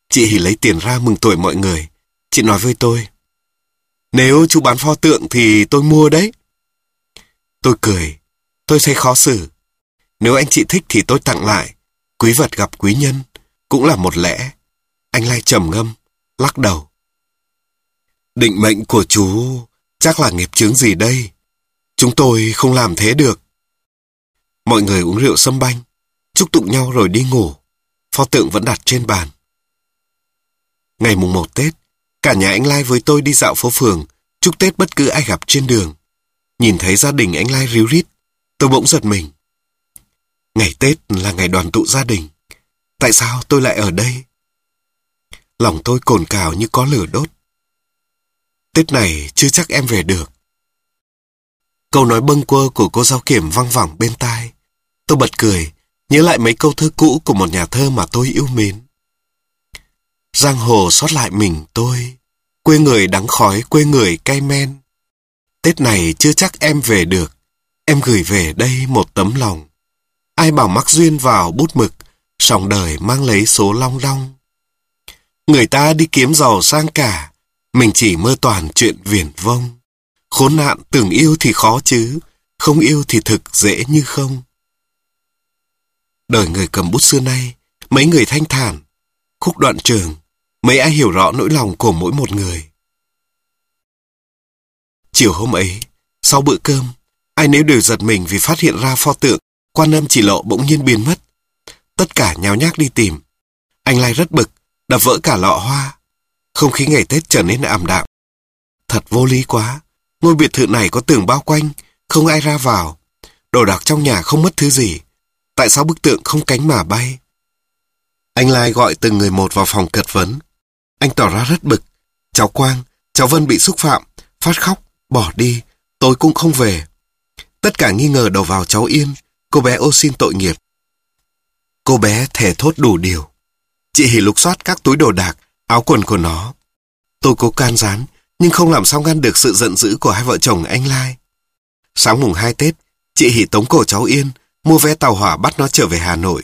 Chị Hỷ lấy tiền ra mừng tuổi mọi người. Chị nói với tôi, nếu chú bán pho tượng thì tôi mua đấy. Tôi cười, tôi thấy khó xử. Nếu anh chị thích thì tôi tặng lại. Quý vật gặp quý nhân, cũng là một lẽ. Anh Lai trầm ngâm, lắc đầu. Định mệnh của chú chắc là nghiệp chướng gì đây? Chúng tôi không làm thế được. Mọi người uống rượu sâm banh, chúc tụng nhau rồi đi ngủ. Pho tượng vẫn đặt trên bàn. Ngày mùng một Tết, cả nhà anh Lai với tôi đi dạo phố phường, chúc Tết bất cứ ai gặp trên đường. Nhìn thấy gia đình anh Lai ríu rít, tôi bỗng giật mình. Ngày Tết là ngày đoàn tụ gia đình. Tại sao tôi lại ở đây? Lòng tôi cồn cào như có lửa đốt. Tết này chưa chắc em về được. Câu nói bâng quơ của cô giáo Kiểm văng vẳng bên tai. Tôi bật cười, nhớ lại mấy câu thơ cũ của một nhà thơ mà tôi yêu mến. Giang hồ sót lại mình tôi, quê người đắng khói, quê người cay men. Tết này chưa chắc em về được, em gửi về đây một tấm lòng. Ai bảo mắc duyên vào bút mực, sòng đời mang lấy số long đong. Người ta đi kiếm giàu sang cả, mình chỉ mơ toàn chuyện viển vông. Khốn nạn tưởng yêu thì khó chứ, không yêu thì thực dễ như không. Đời người cầm bút xưa nay, mấy người thanh thản, khúc đoạn trường, mấy ai hiểu rõ nỗi lòng của mỗi một người. Chiều hôm ấy, sau bữa cơm, ai nấy đều giật mình vì phát hiện ra pho tượng Quan Âm Chỉ Lộ bỗng nhiên biến mất. Tất cả nháo nhác đi tìm. Anh Lai rất bực, đập vỡ cả lọ hoa. Không khí ngày Tết trở nên ảm đạm. Thật vô lý quá. Ngôi biệt thự này có tường bao quanh, không ai ra vào. Đồ đạc trong nhà không mất thứ gì. Tại sao bức tượng không cánh mà bay? Anh Lai gọi từng người một vào phòng cật vấn. Anh tỏ ra rất bực. Cháu Quang, cháu Vân bị xúc phạm, phát khóc, bỏ đi, tôi cũng không về. Tất cả nghi ngờ đổ vào cháu Yên, cô bé ô xin tội nghiệp. Cô bé thề thốt đủ điều. Chị Hỷ lục soát các túi đồ đạc, áo quần của nó. Tôi cố can gián, nhưng không làm sao ngăn được sự giận dữ của hai vợ chồng anh Lai. Sáng mùng hai Tết, chị Hỷ tống cổ cháu Yên, mua vé tàu hỏa bắt nó trở về Hà Nội.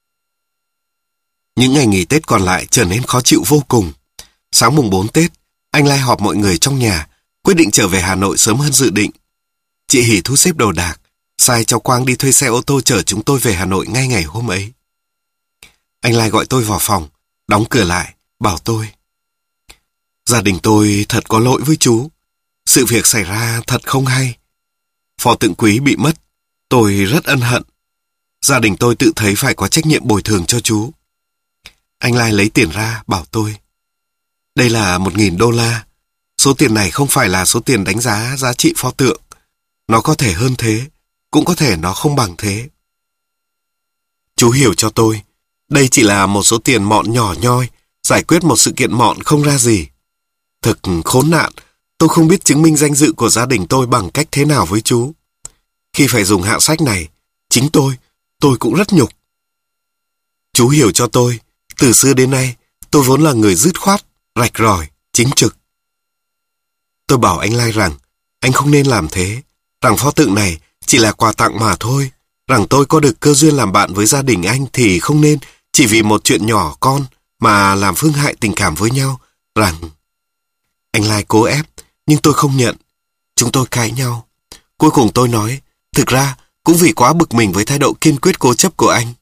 Những ngày nghỉ Tết còn lại trở nên khó chịu vô cùng. Sáng mùng bốn Tết, anh Lai họp mọi người trong nhà, quyết định trở về Hà Nội sớm hơn dự định. Chị Hỷ thu xếp đồ đạc, sai cháu Quang đi thuê xe ô tô chở chúng tôi về Hà Nội ngay ngày hôm ấy. Anh Lai gọi tôi vào phòng, đóng cửa lại, bảo tôi. Gia đình tôi thật có lỗi với chú. Sự việc xảy ra thật không hay. Pho tượng quý bị mất, tôi rất ân hận. Gia đình tôi tự thấy phải có trách nhiệm bồi thường cho chú. Anh Lai lấy tiền ra, bảo tôi. Đây là một nghìn đô la. Số tiền này không phải là số tiền đánh giá giá trị pho tượng. Nó có thể hơn thế, cũng có thể nó không bằng thế. Chú hiểu cho tôi, đây chỉ là một số tiền mọn nhỏ nhoi, giải quyết một sự kiện mọn không ra gì. Thực khốn nạn, tôi không biết chứng minh danh dự của gia đình tôi bằng cách thế nào với chú. Khi phải dùng hạ sách này, chính tôi, tôi cũng rất nhục. Chú hiểu cho tôi, từ xưa đến nay, tôi vốn là người dứt khoát, rạch ròi, chính trực. Tôi bảo anh Lai rằng, anh không nên làm thế, rằng pho tượng này chỉ là quà tặng mà thôi, rằng tôi có được cơ duyên làm bạn với gia đình anh thì không nên chỉ vì một chuyện nhỏ con mà làm phương hại tình cảm với nhau, rằng... Anh Lai cố ép, nhưng tôi không nhận. Chúng tôi cãi nhau. Cuối cùng tôi nói, thực ra cũng vì quá bực mình với thái độ kiên quyết cố chấp của anh.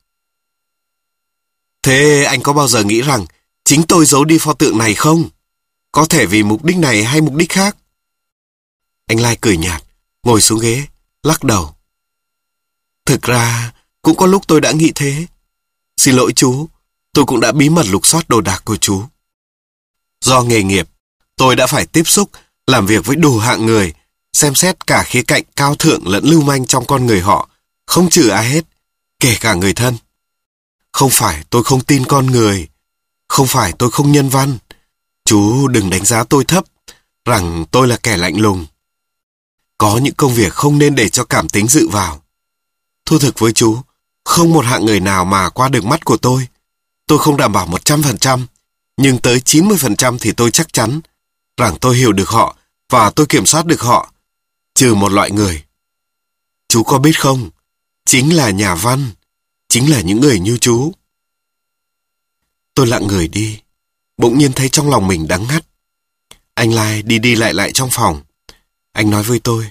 Thế anh có bao giờ nghĩ rằng chính tôi giấu đi pho tượng này không? Có thể vì mục đích này hay mục đích khác? Anh Lai cười nhạt, ngồi xuống ghế, lắc đầu. Thực ra, cũng có lúc tôi đã nghĩ thế. Xin lỗi chú, tôi cũng đã bí mật lục soát đồ đạc của chú. Do nghề nghiệp, tôi đã phải tiếp xúc, làm việc với đủ hạng người, xem xét cả khía cạnh cao thượng lẫn lưu manh trong con người họ, không trừ ai hết, kể cả người thân. Không phải tôi không tin con người, không phải tôi không nhân văn. Chú đừng đánh giá tôi thấp, rằng tôi là kẻ lạnh lùng. Có những công việc không nên để cho cảm tính dự vào. Thú thực với chú, không một hạng người nào mà qua được mắt của tôi. Tôi không đảm bảo một trăm phần trăm, nhưng tới chín mươi phần trăm thì tôi chắc chắn rằng tôi hiểu được họ và tôi kiểm soát được họ, trừ một loại người. Chú có biết không, chính là nhà văn, chính là những người như chú. Tôi lặng người đi, bỗng nhiên thấy trong lòng mình đắng ngắt. Anh Lai đi đi lại lại trong phòng. Anh nói với tôi.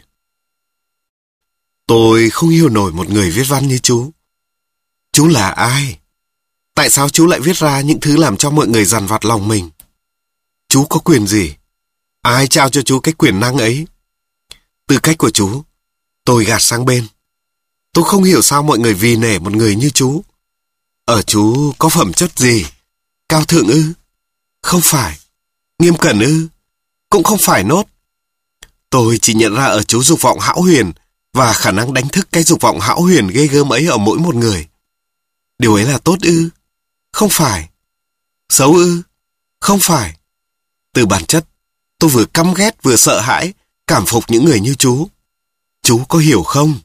Tôi không hiểu nổi một người viết văn như chú. Chú là ai? Tại sao chú lại viết ra những thứ làm cho mọi người dằn vặt lòng mình? Chú có quyền gì? Ai trao cho chú cái quyền năng ấy? Tư cách của chú, tôi gạt sang bên. Tôi không hiểu sao mọi người vì nể một người như chú. Ở chú có phẩm chất gì? Cao thượng ư? Không phải. Nghiêm cẩn ư? Cũng không phải nốt. Tôi chỉ nhận ra ở chú dục vọng hão huyền và khả năng đánh thức cái dục vọng hão huyền ghê gớm ấy ở mỗi một người. Điều ấy là tốt ư? Không phải. Xấu ư? Không phải. Từ bản chất, tôi vừa căm ghét vừa sợ hãi, cảm phục những người như chú. Chú có hiểu không?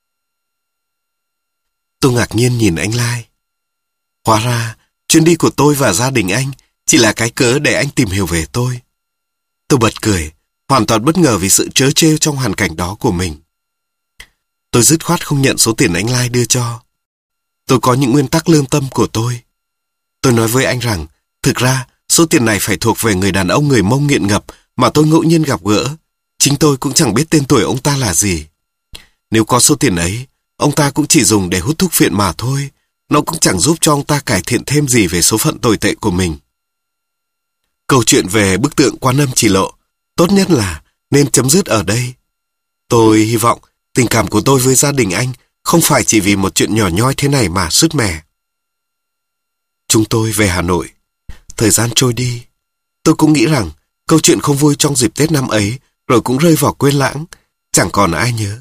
Tôi ngạc nhiên nhìn anh Lai. Hóa ra, chuyến đi của tôi và gia đình anh chỉ là cái cớ để anh tìm hiểu về tôi. Tôi bật cười, hoàn toàn bất ngờ vì sự trớ trêu trong hoàn cảnh đó của mình. Tôi dứt khoát không nhận số tiền anh Lai đưa cho. Tôi có những nguyên tắc lương tâm của tôi. Tôi nói với anh rằng, thực ra, số tiền này phải thuộc về người đàn ông người Mông nghiện ngập mà tôi ngẫu nhiên gặp gỡ. Chính tôi cũng chẳng biết tên tuổi ông ta là gì. Nếu có số tiền ấy, ông ta cũng chỉ dùng để hút thuốc phiện mà thôi. Nó cũng chẳng giúp cho ông ta cải thiện thêm gì về số phận tồi tệ của mình. Câu chuyện về bức tượng Quan Âm Chỉ Lộ, tốt nhất là nên chấm dứt ở đây. Tôi hy vọng tình cảm của tôi với gia đình anh không phải chỉ vì một chuyện nhỏ nhoi thế này mà sứt mẻ. Chúng tôi về Hà Nội. Thời gian trôi đi. Tôi cũng nghĩ rằng câu chuyện không vui trong dịp Tết năm ấy rồi cũng rơi vào quên lãng, chẳng còn ai nhớ.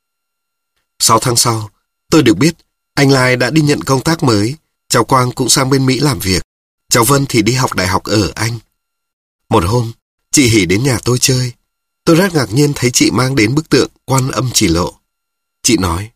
Sáu tháng sau, tôi được biết anh Lai đã đi nhận công tác mới, cháu Quang cũng sang bên Mỹ làm việc, cháu Vân thì đi học đại học ở Anh. Một hôm, chị Hỷ đến nhà tôi chơi. Tôi rất ngạc nhiên thấy chị mang đến bức tượng Quan Âm Chỉ Lộ. Chị nói,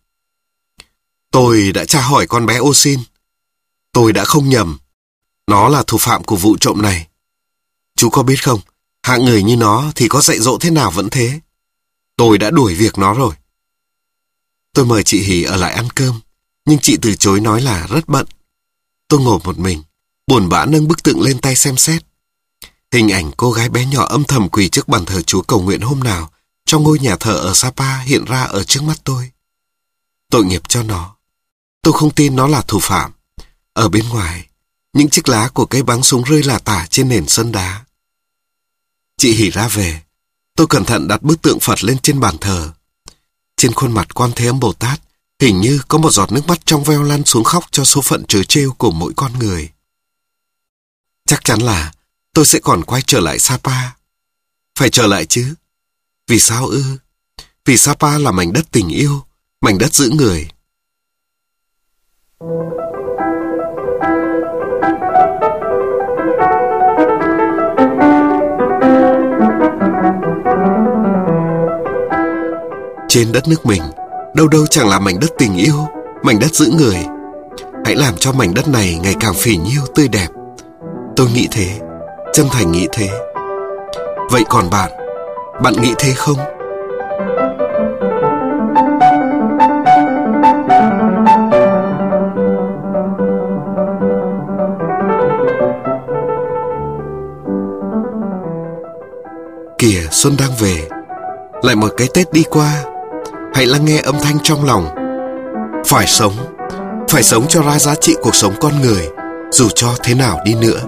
tôi đã tra hỏi con bé ô xin. Tôi đã không nhầm. Nó là thủ phạm của vụ trộm này. Chú có biết không, hạng người như nó thì có dạy dỗ thế nào vẫn thế. Tôi đã đuổi việc nó rồi. Tôi mời chị Hỷ ở lại ăn cơm, nhưng chị từ chối nói là rất bận. Tôi ngồi một mình, buồn bã nâng bức tượng lên tay xem xét. Hình ảnh cô gái bé nhỏ âm thầm quỳ trước bàn thờ Chúa cầu nguyện hôm nào trong ngôi nhà thờ ở Sapa hiện ra ở trước mắt tôi. Tội nghiệp cho nó. Tôi không tin nó là thủ phạm. Ở bên ngoài, những chiếc lá của cây bắn súng rơi lả tả trên nền sân đá. Chị Hỷ ra về. Tôi cẩn thận đặt bức tượng Phật lên trên bàn thờ. Trên khuôn mặt Quan Thế Âm Bồ Tát hình như có một giọt nước mắt trong veo lăn xuống khóc cho số phận trớ trêu của mỗi con người. Chắc chắn là tôi sẽ còn quay trở lại Sapa. Phải trở lại chứ. Vì sao ư? Vì Sapa là mảnh đất tình yêu, mảnh đất giữ người. Trên đất nước mình, đâu đâu chẳng là mảnh đất tình yêu, mảnh đất giữ người. Hãy làm cho mảnh đất này ngày càng phỉ nhiêu tươi đẹp. Tôi nghĩ thế, chân thành nghĩ thế. Vậy còn bạn, bạn nghĩ thế không? Kìa, xuân đang về, lại một cái Tết đi qua. Hãy lắng nghe âm thanh trong lòng. Phải sống, phải sống cho ra giá trị cuộc sống con người, dù cho thế nào đi nữa.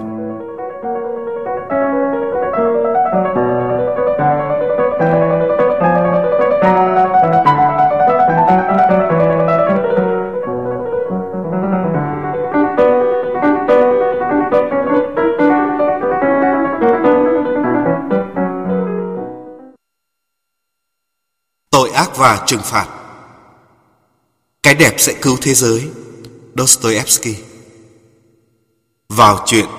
Tội ác và trừng phạt. Cái đẹp sẽ cứu thế giới. Dostoevsky. Vào chuyện.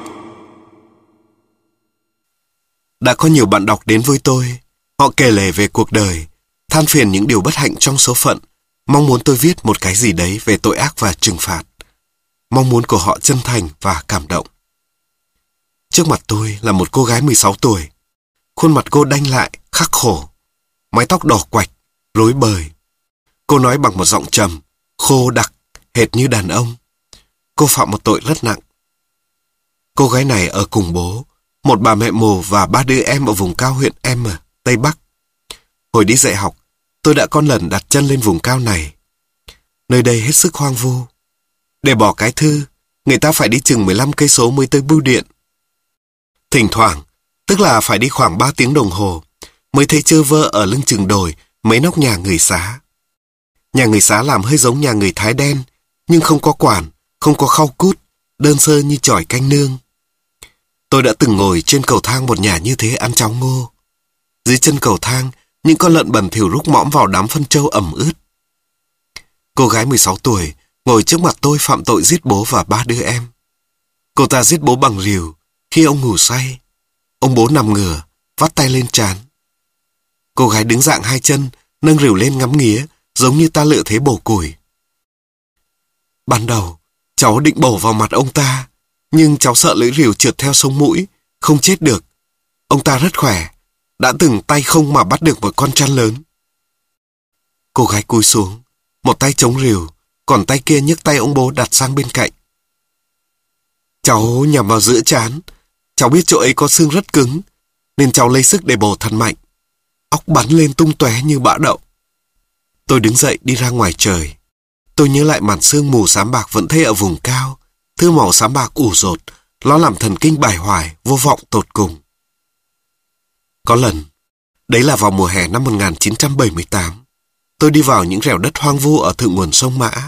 Đã có nhiều bạn đọc đến với tôi. Họ kể lể về cuộc đời, than phiền những điều bất hạnh trong số phận, mong muốn tôi viết một cái gì đấy về tội ác và trừng phạt. Mong muốn của họ chân thành và cảm động. Trước mặt tôi là một cô gái mười sáu tuổi. Khuôn mặt cô đanh lại, khắc khổ. Mái tóc đỏ quạch, rối bời. Cô nói bằng một giọng trầm, khô đặc, hệt như đàn ông. Cô phạm một tội rất nặng. Cô gái này ở cùng bố, một bà mẹ mồ và ba đứa em ở vùng cao huyện M, Tây Bắc. Hồi đi dạy học, tôi đã con lần đặt chân lên vùng cao này. Nơi đây hết sức hoang vu. Để bỏ cái thư, người ta phải đi chừng mười lăm cây số mới tới bưu điện. Thỉnh thoảng, tức là phải đi khoảng ba tiếng đồng hồ, mới thấy chơ vơ ở lưng chừng đồi mấy nóc nhà người Xá. Nhà người Xá làm hơi giống nhà người Thái đen, nhưng không có quản, không có khao cút, đơn sơ như chỏi canh nương. Tôi đã từng ngồi trên cầu thang một nhà như thế ăn cháo ngô. Dưới chân cầu thang, những con lợn bẩn thỉu rúc mõm vào đám phân trâu ẩm ướt. Cô gái mười sáu tuổi ngồi trước mặt tôi phạm tội giết bố và ba đứa em. Cô ta giết bố bằng rìu khi ông ngủ say. Ông bố nằm ngửa, vắt tay lên trán. Cô gái đứng dạng hai chân, nâng rìu lên ngắm nghía, giống như ta lựa thế bổ củi. Ban đầu, cháu định bổ vào mặt ông ta, nhưng cháu sợ lưỡi rìu trượt theo sống mũi, không chết được. Ông ta rất khỏe, đã từng tay không mà bắt được một con trăn lớn. Cô gái cúi xuống, một tay chống rìu, còn tay kia nhấc tay ông bố đặt sang bên cạnh. Cháu nhằm vào giữa trán, cháu biết chỗ ấy có xương rất cứng, nên cháu lấy sức để bổ thật mạnh. Óc bắn lên tung tóe như bã đậu. Tôi đứng dậy đi ra ngoài trời. Tôi nhớ lại màn sương mù xám bạc vẫn thấy ở vùng cao, thứ màu xám bạc ủ rột, nó làm thần kinh bài hoài, vô vọng tột cùng. Có lần, đấy là vào mùa hè năm một nghìn chín trăm bảy mươi tám, tôi đi vào những rẻo đất hoang vu ở thượng nguồn sông Mã.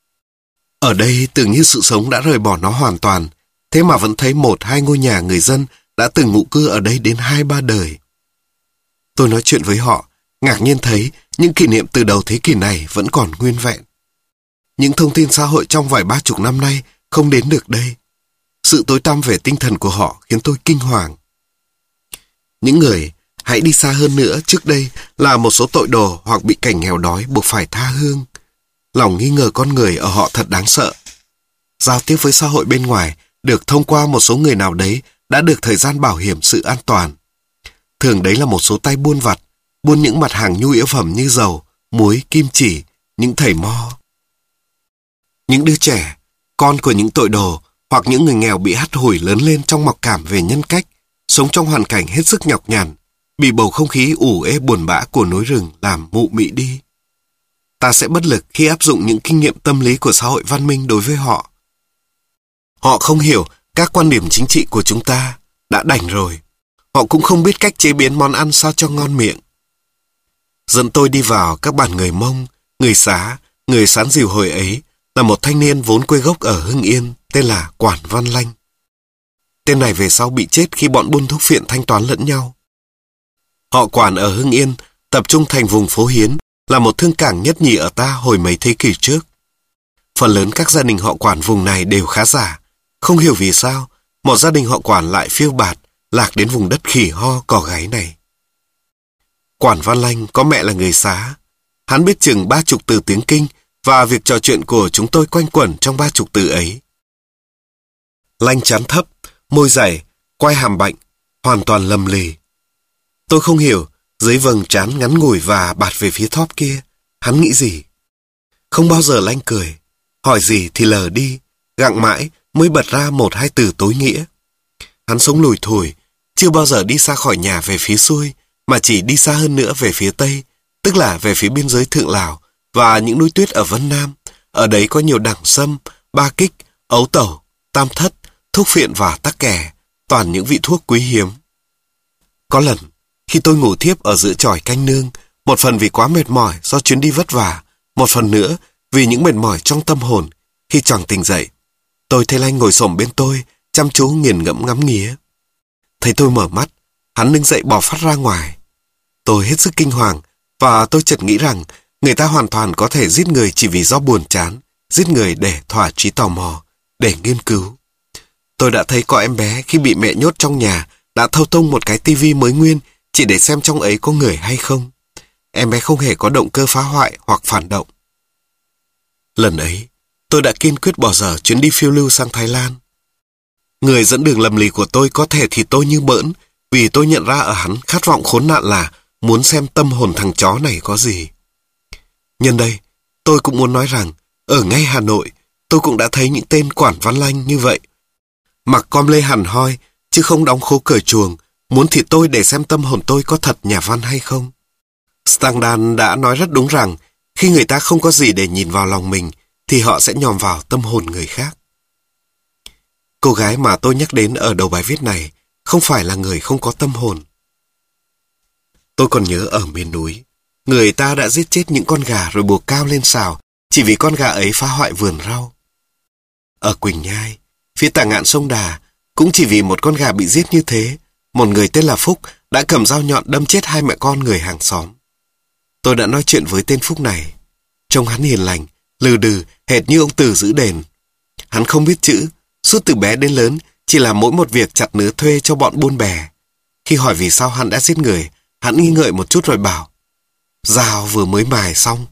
Ở đây tưởng như sự sống đã rời bỏ nó hoàn toàn, thế mà vẫn thấy một hai ngôi nhà người dân đã từng ngụ cư ở đây đến hai ba đời. Tôi nói chuyện với họ, ngạc nhiên thấy những kỷ niệm từ đầu thế kỷ này vẫn còn nguyên vẹn. Những thông tin xã hội trong vài ba chục năm nay không đến được đây. Sự tối tăm về tinh thần của họ khiến tôi kinh hoàng. Những người hãy đi xa hơn nữa trước đây là một số tội đồ hoặc bị cảnh nghèo đói buộc phải tha hương. Lòng nghi ngờ con người ở họ thật đáng sợ. Giao tiếp với xã hội bên ngoài được thông qua một số người nào đấy đã được thời gian bảo hiểm sự an toàn. Thường đấy là một số tay buôn vặt, buôn những mặt hàng nhu yếu phẩm như dầu, muối, kim chỉ, những thầy mo. Những đứa trẻ, con của những tội đồ hoặc những người nghèo bị hắt hủi lớn lên trong mặc cảm về nhân cách, sống trong hoàn cảnh hết sức nhọc nhằn, bị bầu không khí ủ ê buồn bã của núi rừng làm mụ mị đi. Ta sẽ bất lực khi áp dụng những kinh nghiệm tâm lý của xã hội văn minh đối với họ. Họ không hiểu các quan điểm chính trị của chúng ta, đã đành rồi. Họ cũng không biết cách chế biến món ăn sao cho ngon miệng. Dẫn tôi đi vào các bản người Mông, người Xá, người Sán Dìu hồi ấy là một thanh niên vốn quê gốc ở Hưng Yên, tên là Quản Văn Lanh. Tên này về sau bị chết khi bọn buôn thuốc phiện thanh toán lẫn nhau. Họ Quản ở Hưng Yên tập trung thành vùng Phố Hiến, là một thương cảng nhất nhì ở ta hồi mấy thế kỷ trước. Phần lớn các gia đình họ Quản vùng này đều khá giả. Không hiểu vì sao, một gia đình họ Quản lại phiêu bạt, lạc đến vùng đất khỉ ho cỏ gáy này. Quản Văn Lanh có mẹ là người Xá. Hắn biết chừng ba chục từ tiếng Kinh và việc trò chuyện của chúng tôi quanh quẩn trong ba chục từ ấy. Lanh trán thấp, môi dày, quai hàm bạnh, hoàn toàn lầm lì. Tôi không hiểu, dưới vầng trán ngắn ngủi và bạt về phía thóp kia, hắn nghĩ gì. Không bao giờ Lanh cười, hỏi gì thì lờ đi, gặng mãi mới bật ra một hai từ tối nghĩa. Hắn sống lủi thủi, chưa bao giờ đi xa khỏi nhà về phía xuôi, mà chỉ đi xa hơn nữa về phía tây, tức là về phía biên giới Thượng Lào và những núi tuyết ở Vân Nam. Ở đấy có nhiều đẳng sâm, ba kích, ấu tẩu, tam thất, thuốc phiện và tắc kè, toàn những vị thuốc quý hiếm. Có lần, khi tôi ngủ thiếp ở giữa chòi canh nương, một phần vì quá mệt mỏi do chuyến đi vất vả, một phần nữa vì những mệt mỏi trong tâm hồn, khi choàng tỉnh dậy, tôi thấy Lanh ngồi xổm bên tôi, chăm chú nghiền ngẫm ngắm nghía. Thấy tôi mở mắt, hắn đứng dậy bỏ phát ra ngoài. Tôi hết sức kinh hoàng, và tôi chợt nghĩ rằng người ta hoàn toàn có thể giết người chỉ vì do buồn chán, giết người để thỏa chí tò mò, để nghiên cứu. Tôi đã thấy có em bé khi bị mẹ nhốt trong nhà đã thâu tông một cái tivi mới nguyên chỉ để xem trong ấy có người hay không. Em bé không hề có động cơ phá hoại hoặc phản động. Lần ấy, tôi đã kiên quyết bỏ dở chuyến đi phiêu lưu sang Thái Lan. Người dẫn đường lầm lì của tôi có thể thì tôi như bỡn, vì tôi nhận ra ở hắn khát vọng khốn nạn là muốn xem tâm hồn thằng chó này có gì. Nhân đây, tôi cũng muốn nói rằng, ở ngay Hà Nội, tôi cũng đã thấy những tên Quản Văn Lanh như vậy. Mặc com lê hẳn hoi, chứ không đóng khố cởi chuồng, muốn thịt tôi để xem tâm hồn tôi có thật nhà văn hay không. Stendhal đã nói rất đúng rằng, khi người ta không có gì để nhìn vào lòng mình, thì họ sẽ nhòm vào tâm hồn người khác. Cô gái mà tôi nhắc đến ở đầu bài viết này không phải là người không có tâm hồn. Tôi còn nhớ ở miền núi, người ta đã giết chết những con gà rồi buộc cao lên xào, chỉ vì con gà ấy phá hoại vườn rau. Ở Quỳnh Nhai, phía tả ngạn sông Đà, cũng chỉ vì một con gà bị giết như thế, một người tên là Phúc đã cầm dao nhọn đâm chết hai mẹ con người hàng xóm. Tôi đã nói chuyện với tên Phúc này. Trông hắn hiền lành, lừ đừ, hệt như ông Từ giữ đền. Hắn không biết chữ, suốt từ bé đến lớn chỉ làm mỗi một việc chặt nứa thuê cho bọn buôn bè. Khi hỏi vì sao hắn đã giết người, hắn nghi ngợi một chút rồi bảo, dao vừa mới mài xong.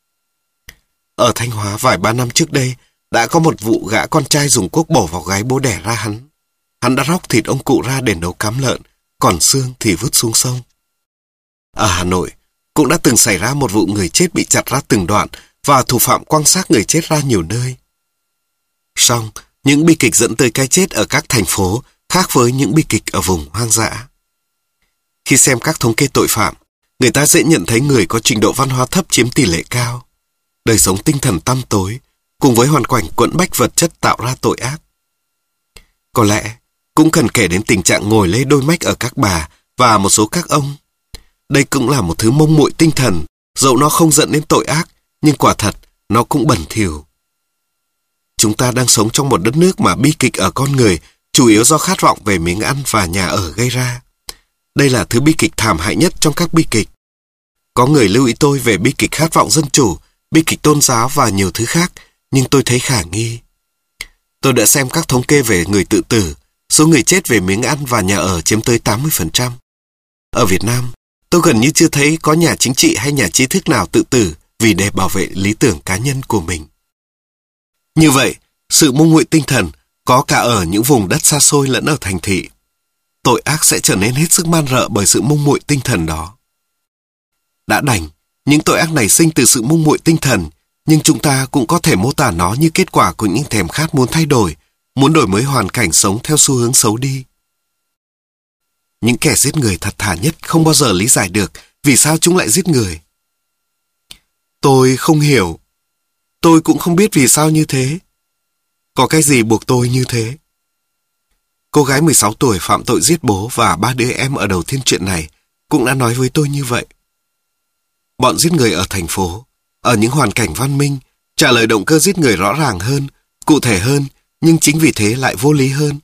Ở Thanh Hóa vài ba năm trước đây, đã có một vụ gã con trai dùng cuốc bổ vào gáy bố đẻ ra hắn. Hắn đã róc thịt ông cụ ra để nấu cám lợn, còn xương thì vứt xuống sông. Ở Hà Nội, cũng đã từng xảy ra một vụ người chết bị chặt ra từng đoạn và thủ phạm quăng xác người chết ra nhiều nơi. Song, những bi kịch dẫn tới cái chết ở các thành phố khác với những bi kịch ở vùng hoang dã. Khi xem các thống kê tội phạm, người ta dễ nhận thấy người có trình độ văn hóa thấp chiếm tỷ lệ cao. Đời sống tinh thần tăm tối, cùng với hoàn cảnh quẫn bách vật chất tạo ra tội ác. Có lẽ, cũng cần kể đến tình trạng ngồi lê đôi mách ở các bà và một số các ông. Đây cũng là một thứ mông muội tinh thần, dẫu nó không dẫn đến tội ác, nhưng quả thật, nó cũng bẩn thỉu. Chúng ta đang sống trong một đất nước mà bi kịch ở con người chủ yếu do khát vọng về miếng ăn và nhà ở gây ra. Đây là thứ bi kịch thảm hại nhất trong các bi kịch. Có người lưu ý tôi về bi kịch khát vọng dân chủ, bi kịch tôn giáo và nhiều thứ khác, nhưng tôi thấy khả nghi. Tôi đã xem các thống kê về người tự tử, số người chết về miếng ăn và nhà ở chiếm tới tám mươi phần trăm. Ở Việt Nam, tôi gần như chưa thấy có nhà chính trị hay nhà trí thức nào tự tử vì để bảo vệ lý tưởng cá nhân của mình. Như vậy, sự mông muội tinh thần có cả ở những vùng đất xa xôi lẫn ở thành thị. Tội ác sẽ trở nên hết sức man rợ bởi sự mông muội tinh thần đó. Đã đành, những tội ác này sinh từ sự mông muội tinh thần, nhưng chúng ta cũng có thể mô tả nó như kết quả của những thèm khát muốn thay đổi, muốn đổi mới hoàn cảnh sống theo xu hướng xấu đi. Những kẻ giết người thật thà nhất không bao giờ lý giải được vì sao chúng lại giết người. Tôi không hiểu. Tôi cũng không biết vì sao như thế. Có cái gì buộc tôi như thế? Cô gái mười sáu tuổi phạm tội giết bố và ba đứa em ở đầu thiên truyện này cũng đã nói với tôi như vậy. Bọn giết người ở thành phố, ở những hoàn cảnh văn minh, trả lời động cơ giết người rõ ràng hơn, cụ thể hơn, nhưng chính vì thế lại vô lý hơn.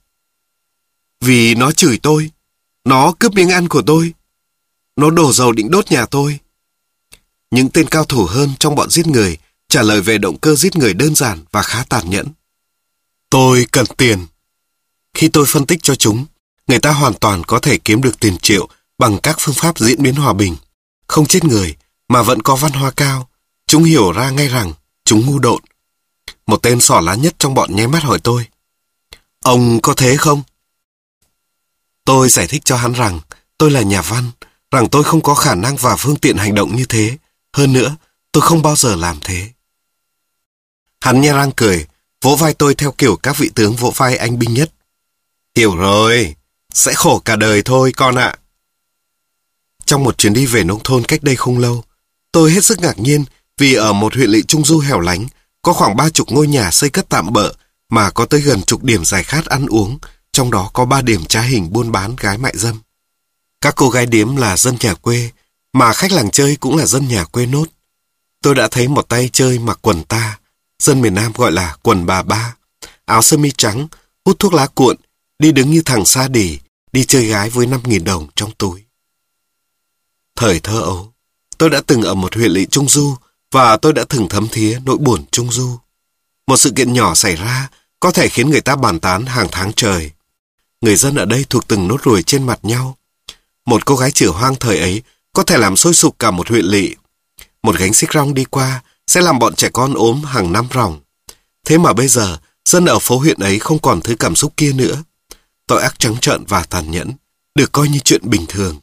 Vì nó chửi tôi, nó cướp miếng ăn của tôi, nó đổ dầu định đốt nhà tôi. Những tên cao thủ hơn trong bọn giết người trả lời về động cơ giết người đơn giản và khá tàn nhẫn. Tôi cần tiền. Khi tôi phân tích cho chúng, người ta hoàn toàn có thể kiếm được tiền triệu bằng các phương pháp diễn biến hòa bình, không chết người mà vẫn có văn hóa cao. Chúng hiểu ra ngay rằng chúng ngu độn. Một tên xỏ lá nhất trong bọn nháy mắt hỏi tôi, ông có thế không? Tôi giải thích cho hắn rằng tôi là nhà văn, rằng tôi không có khả năng và phương tiện hành động như thế. Hơn nữa, tôi không bao giờ làm thế. Hắn nhe răng cười, vỗ vai tôi theo kiểu các vị tướng vỗ vai anh binh nhất. Hiểu rồi, sẽ khổ cả đời thôi con ạ. Trong một chuyến đi về nông thôn cách đây không lâu, tôi hết sức ngạc nhiên vì ở một huyện lỵ trung du hẻo lánh có khoảng ba chục ngôi nhà xây cất tạm bợ mà có tới gần chục điểm giải khát ăn uống, trong đó có ba điểm trá hình buôn bán gái mại dâm. Các cô gái điếm là dân nhà quê, mà khách làng chơi cũng là dân nhà quê nốt. Tôi đã thấy một tay chơi mặc quần ta, dân miền Nam gọi là quần bà ba, áo sơ mi trắng, hút thuốc lá cuộn, đi đứng như thằng sa đỉ, đi chơi gái với năm nghìn đồng trong túi. Thời thơ ấu, tôi đã từng ở một huyện lỵ trung du và tôi đã từng thấm thía nỗi buồn trung du. Một sự kiện nhỏ xảy ra có thể khiến người ta bàn tán hàng tháng trời. Người dân ở đây thuộc từng nốt ruồi trên mặt nhau. Một cô gái chửa hoang thời ấy có thể làm sôi sục cả một huyện lỵ. Một gánh xích rong đi qua sẽ làm bọn trẻ con ốm hàng năm ròng. Thế mà bây giờ, dân ở phố huyện ấy không còn thứ cảm xúc kia nữa. Tội ác trắng trợn và tàn nhẫn, được coi như chuyện bình thường.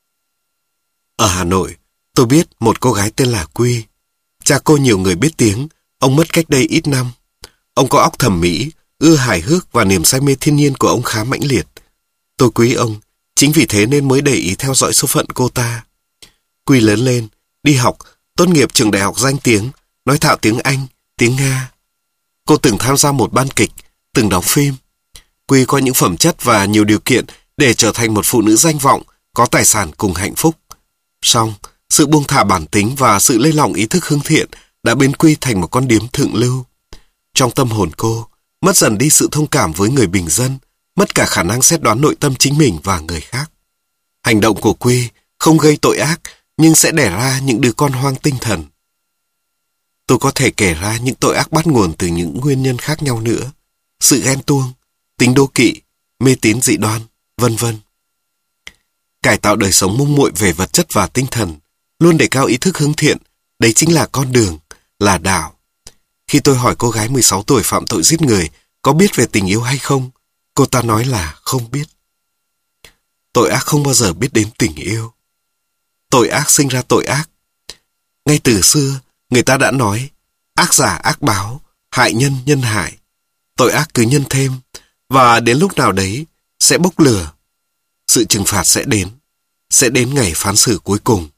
Ở Hà Nội, tôi biết một cô gái tên là Quy. Cha cô nhiều người biết tiếng, ông mất cách đây ít năm. Ông có óc thẩm mỹ, ưa hài hước và niềm say mê thiên nhiên của ông khá mãnh liệt. Tôi quý ông, chính vì thế nên mới để ý theo dõi số phận cô ta. Quy lớn lên, đi học, tốt nghiệp trường đại học danh tiếng, nói thạo tiếng Anh, tiếng Nga. Cô từng tham gia một ban kịch, từng đóng phim. Quy có những phẩm chất và nhiều điều kiện để trở thành một phụ nữ danh vọng, có tài sản cùng hạnh phúc. Song, sự buông thả bản tính và sự lơi lỏng ý thức hướng thiện đã biến Quy thành một con điếm thượng lưu. Trong tâm hồn cô, mất dần đi sự thông cảm với người bình dân, mất cả khả năng xét đoán nội tâm chính mình và người khác. Hành động của Quy không gây tội ác, nhưng sẽ đẻ ra những đứa con hoang tinh thần. Tôi có thể kể ra những tội ác bắt nguồn từ những nguyên nhân khác nhau nữa. Sự ghen tuông, tính đố kỵ, mê tín dị đoan, vân vân. Cải tạo đời sống mông muội về vật chất và tinh thần, luôn đề cao ý thức hướng thiện, đấy chính là con đường, là đạo. Khi tôi hỏi cô gái mười sáu tuổi phạm tội giết người có biết về tình yêu hay không, cô ta nói là không biết. Tội ác không bao giờ biết đến tình yêu. Tội ác sinh ra tội ác. Ngay từ xưa, người ta đã nói, ác giả ác báo, hại nhân nhân hại. Tội ác cứ nhân thêm, và đến lúc nào đấy sẽ bốc lửa. Sự trừng phạt sẽ đến, sẽ đến ngày phán xử cuối cùng.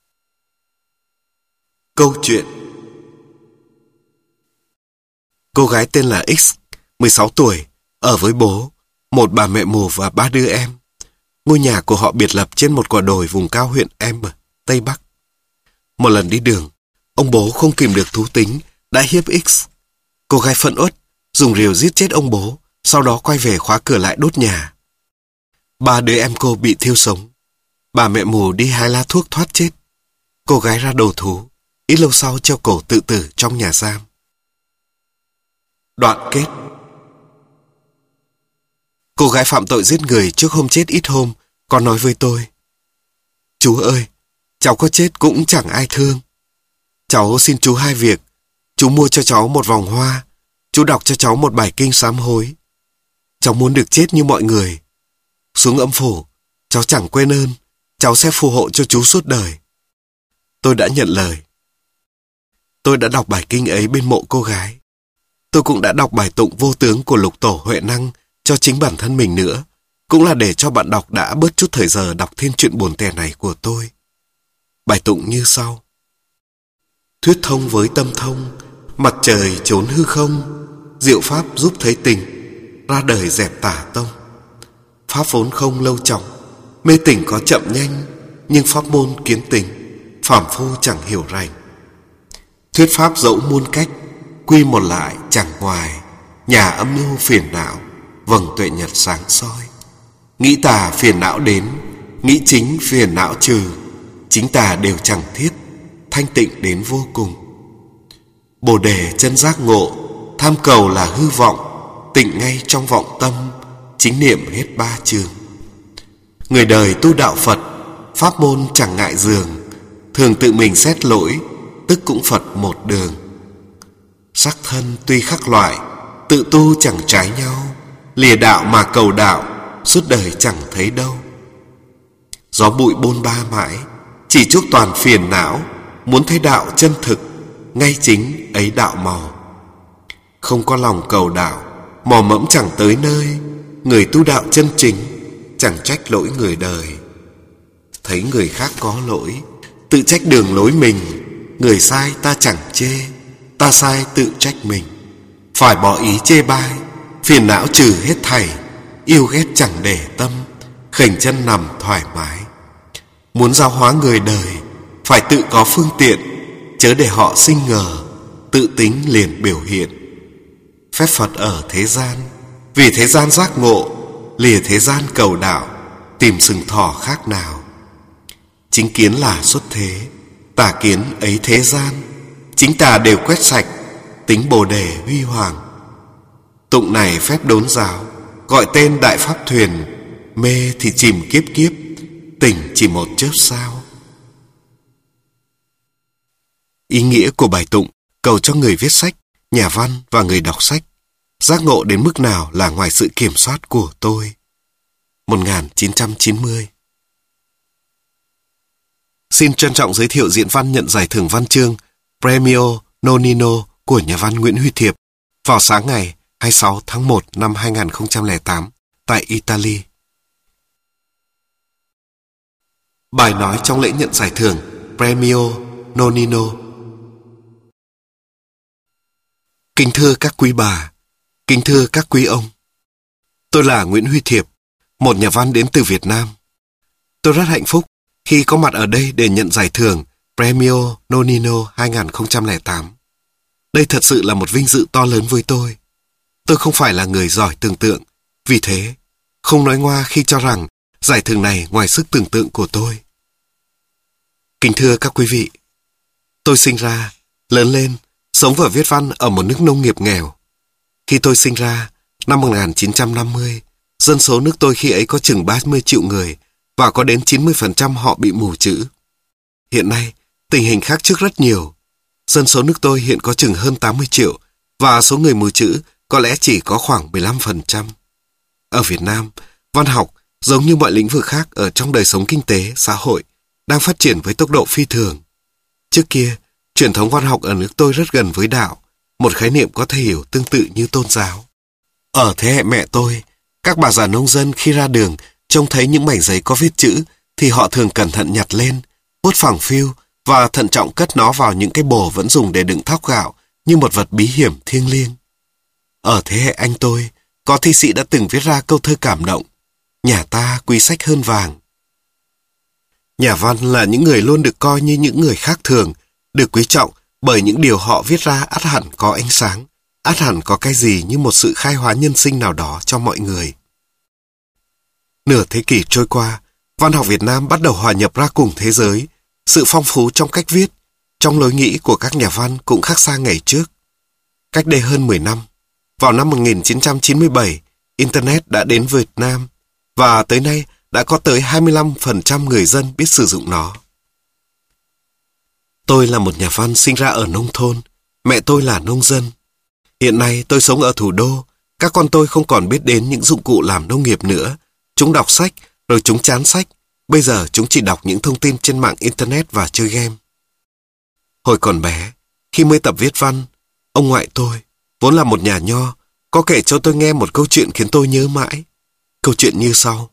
Câu chuyện. Cô gái tên là X, mười sáu tuổi, ở với bố, một bà mẹ mù và ba đứa em. Ngôi nhà của họ biệt lập trên một quả đồi vùng cao huyện M, Tây Bắc. Một lần đi đường, ông bố không kìm được thú tính, đã hiếp X. Cô gái phẫn uất, dùng rìu giết chết ông bố, sau đó quay về khóa cửa lại đốt nhà. Ba đứa em cô bị thiêu sống. Bà mẹ mù đi hái lá thuốc thoát chết. Cô gái ra đầu thú, ít lâu sau treo cổ tự tử trong nhà giam. Đoạn kết. Cô gái phạm tội giết người trước hôm chết ít hôm, còn nói với tôi: Chú ơi, cháu có chết cũng chẳng ai thương. Cháu xin chú hai việc. Chú mua cho cháu một vòng hoa. Chú đọc cho cháu một bài kinh sám hối. Cháu muốn được chết như mọi người. Xuống âm phủ, cháu chẳng quên ơn. Cháu sẽ phù hộ cho chú suốt đời. Tôi đã nhận lời. Tôi đã đọc bài kinh ấy bên mộ cô gái. Tôi cũng đã đọc bài tụng vô tướng của Lục Tổ Huệ Năng cho chính bản thân mình nữa, cũng là để cho bạn đọc đã bớt chút thời giờ đọc thêm chuyện buồn tẻ này của tôi. Bài tụng như sau. Thuyết thông với tâm thông, mặt trời trốn hư không, diệu pháp giúp thấy tình, ra đời dẹp tả tông. Pháp vốn không lâu trọng, mê tỉnh có chậm nhanh, nhưng pháp môn kiến tình, phàm phu chẳng hiểu rành. Thuyết pháp dẫu muôn cách, quy một lại chẳng ngoài, nhà âm mưu phiền não, vầng tuệ nhật sáng soi. Nghĩ tà phiền não đến, nghĩ chính phiền não trừ, chính tà đều chẳng thiết, thanh tịnh đến vô cùng. Bồ đề chân giác ngộ, tham cầu là hư vọng, tịnh ngay trong vọng tâm, chính niệm hết ba trường. Người đời tu đạo Phật, pháp môn chẳng ngại giường, thường tự mình xét lỗi, tức cũng Phật một đường. Sắc thân tuy khác loại, tự tu chẳng trái nhau, lìa đạo mà cầu đạo, suốt đời chẳng thấy đâu. Gió bụi bôn ba mãi, chỉ chuốc toàn phiền não, muốn thấy đạo chân thực, ngay chính ấy đạo màu. Không có lòng cầu đạo, mò mẫm chẳng tới nơi, người tu đạo chân chính, chẳng trách lỗi người đời. Thấy người khác có lỗi, tự trách đường lối mình, người sai ta chẳng chê, ta sai tự trách mình. Phải bỏ ý chê bai, phiền não trừ hết thảy, yêu ghét chẳng để tâm, khểnh chân nằm thoải mái. Muốn giáo hóa người đời, phải tự có phương tiện, chớ để họ sinh ngờ, tự tính liền biểu hiện. Phép Phật ở thế gian, vì thế gian giác ngộ, lìa thế gian cầu đạo, tìm sừng thỏ khác nào. Chính kiến là xuất thế, tà kiến ấy thế gian, chính tà đều quét sạch, tính bồ đề huy hoàng. Tụng này phép đốn giáo, gọi tên đại pháp thuyền, mê thì chìm kiếp kiếp, tỉnh chỉ một chớp sao. Ý nghĩa của bài tụng cầu cho người viết sách, nhà văn và người đọc sách giác ngộ đến mức nào là ngoài sự kiểm soát của tôi. một nghìn chín trăm chín mươi. Xin trân trọng giới thiệu diễn văn nhận giải thưởng văn chương Premio Nonino của nhà văn Nguyễn Huy Thiệp vào sáng ngày hai mươi sáu tháng một năm hai nghìn không trăm lẻ tám tại Italy. Bài nói trong lễ nhận giải thưởng Premio Nonino. Kính thưa các quý bà, kính thưa các quý ông. Tôi là Nguyễn Huy Thiệp, một nhà văn đến từ Việt Nam. Tôi rất hạnh phúc khi có mặt ở đây để nhận giải thưởng Premio Nonino hai không không tám. Đây thật sự là một vinh dự to lớn với tôi. Tôi không phải là người giỏi tưởng tượng, vì thế không nói ngoa khi cho rằng giải thưởng này ngoài sức tưởng tượng của tôi. Kính thưa các quý vị, tôi sinh ra, lớn lên, sống và viết văn ở một nước nông nghiệp nghèo. Khi tôi sinh ra, năm một nghìn chín trăm năm mươi, dân số nước tôi khi ấy có chừng ba mươi triệu người và có đến chín mươi phần trăm họ bị mù chữ. Hiện nay, tình hình khác trước rất nhiều. Dân số nước tôi hiện có chừng hơn tám mươi triệu và số người mù chữ có lẽ chỉ có khoảng mười lăm phần trăm. Ở Việt Nam, văn học, giống như mọi lĩnh vực khác ở trong đời sống kinh tế, xã hội, đang phát triển với tốc độ phi thường. Trước kia, truyền thống văn học ở nước tôi rất gần với đạo, một khái niệm có thể hiểu tương tự như tôn giáo. Ở thế hệ mẹ tôi, các bà già nông dân khi ra đường trông thấy những mảnh giấy có viết chữ thì họ thường cẩn thận nhặt lên, vuốt phẳng phiu và thận trọng cất nó vào những cái bồ vẫn dùng để đựng thóc gạo như một vật bí hiểm thiêng liêng. Ở thế hệ anh tôi, có thi sĩ đã từng viết ra câu thơ cảm động: nhà ta quý sách hơn vàng. Nhà văn là những người luôn được coi như những người khác thường, được quý trọng bởi những điều họ viết ra ắt hẳn có ánh sáng, ắt hẳn có cái gì như một sự khai hóa nhân sinh nào đó cho mọi người. Nửa thế kỷ trôi qua, văn học Việt Nam bắt đầu hòa nhập ra cùng thế giới. Sự phong phú trong cách viết, trong lối nghĩ của các nhà văn cũng khác xa ngày trước. Cách đây hơn mười năm, vào năm một nghìn chín trăm chín mươi bảy, Internet đã đến Việt Nam và tới nay đã có tới hai mươi lăm phần trăm người dân biết sử dụng nó. Tôi là một nhà văn sinh ra ở nông thôn, mẹ tôi là nông dân. Hiện nay tôi sống ở thủ đô, các con tôi không còn biết đến những dụng cụ làm nông nghiệp nữa. Chúng đọc sách, rồi chúng chán sách. Bây giờ chúng chỉ đọc những thông tin trên mạng Internet và chơi game. Hồi còn bé, khi mới tập viết văn, ông ngoại tôi, vốn là một nhà nho, có kể cho tôi nghe một câu chuyện khiến tôi nhớ mãi. Câu chuyện như sau.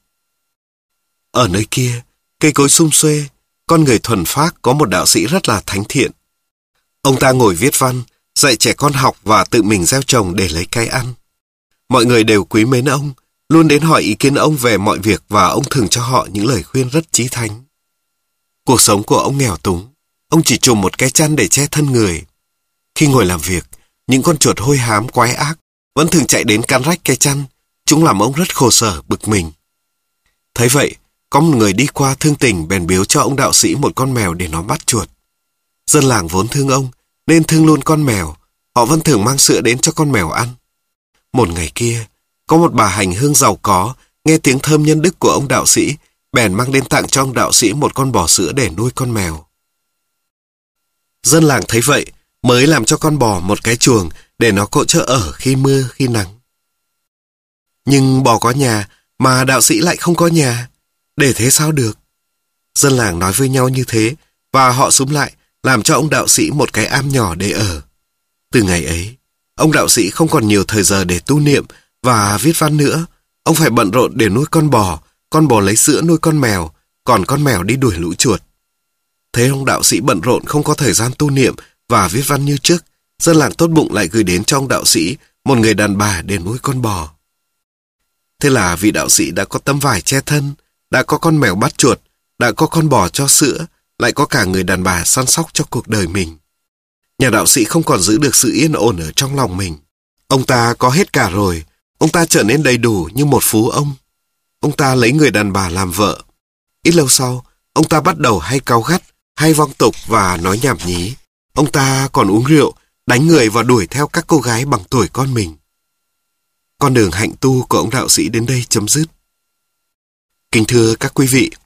Ở nơi kia, cây cối sum xuê, con người thuần phác có một đạo sĩ rất là thánh thiện. Ông ta ngồi viết văn, dạy trẻ con học và tự mình gieo trồng để lấy cái ăn. Mọi người đều quý mến ông, luôn đến hỏi ý kiến ông về mọi việc và ông thường cho họ những lời khuyên rất chí thánh. Cuộc sống của ông nghèo túng, ông chỉ trùm một cái chăn để che thân người. Khi ngồi làm việc, những con chuột hôi hám quái ác vẫn thường chạy đến cắn rách cái chăn, chúng làm ông rất khổ sở bực mình. Thấy vậy, có một người đi qua thương tình bèn biếu cho ông đạo sĩ một con mèo để nó bắt chuột. Dân làng vốn thương ông, nên thương luôn con mèo, họ vẫn thường mang sữa đến cho con mèo ăn. Một ngày kia, có một bà hành hương giàu có, nghe tiếng thơm nhân đức của ông đạo sĩ, bèn mang đến tặng cho ông đạo sĩ một con bò sữa để nuôi con mèo. Dân làng thấy vậy, mới làm cho con bò một cái chuồng để nó có chỗ ở khi mưa, khi nắng. Nhưng bò có nhà, mà đạo sĩ lại không có nhà. Để thế sao được? Dân làng nói với nhau như thế, và họ xúm lại, làm cho ông đạo sĩ một cái am nhỏ để ở. Từ ngày ấy, ông đạo sĩ không còn nhiều thời giờ để tu niệm và viết văn nữa. Ông phải bận rộn để nuôi con bò, con bò lấy sữa nuôi con mèo, còn con mèo đi đuổi lũ chuột. Thế ông đạo sĩ bận rộn không có thời gian tu niệm và viết văn như trước, dân làng tốt bụng lại gửi đến cho ông đạo sĩ một người đàn bà để nuôi con bò. Thế là vị đạo sĩ đã có tấm vải che thân, đã có con mèo bắt chuột, đã có con bò cho sữa, lại có cả người đàn bà săn sóc cho cuộc đời mình. Nhà đạo sĩ không còn giữ được sự yên ổn ở trong lòng mình. Ông ta có hết cả rồi, ông ta trở nên đầy đủ như một phú ông. Ông ta lấy người đàn bà làm vợ. Ít lâu sau, ông ta bắt đầu hay cáu gắt, hay vong tục và nói nhảm nhí. Ông ta còn uống rượu, đánh người và đuổi theo các cô gái bằng tuổi con mình. Con đường hạnh tu của ông đạo sĩ đến đây chấm dứt. Kính thưa các quý vị,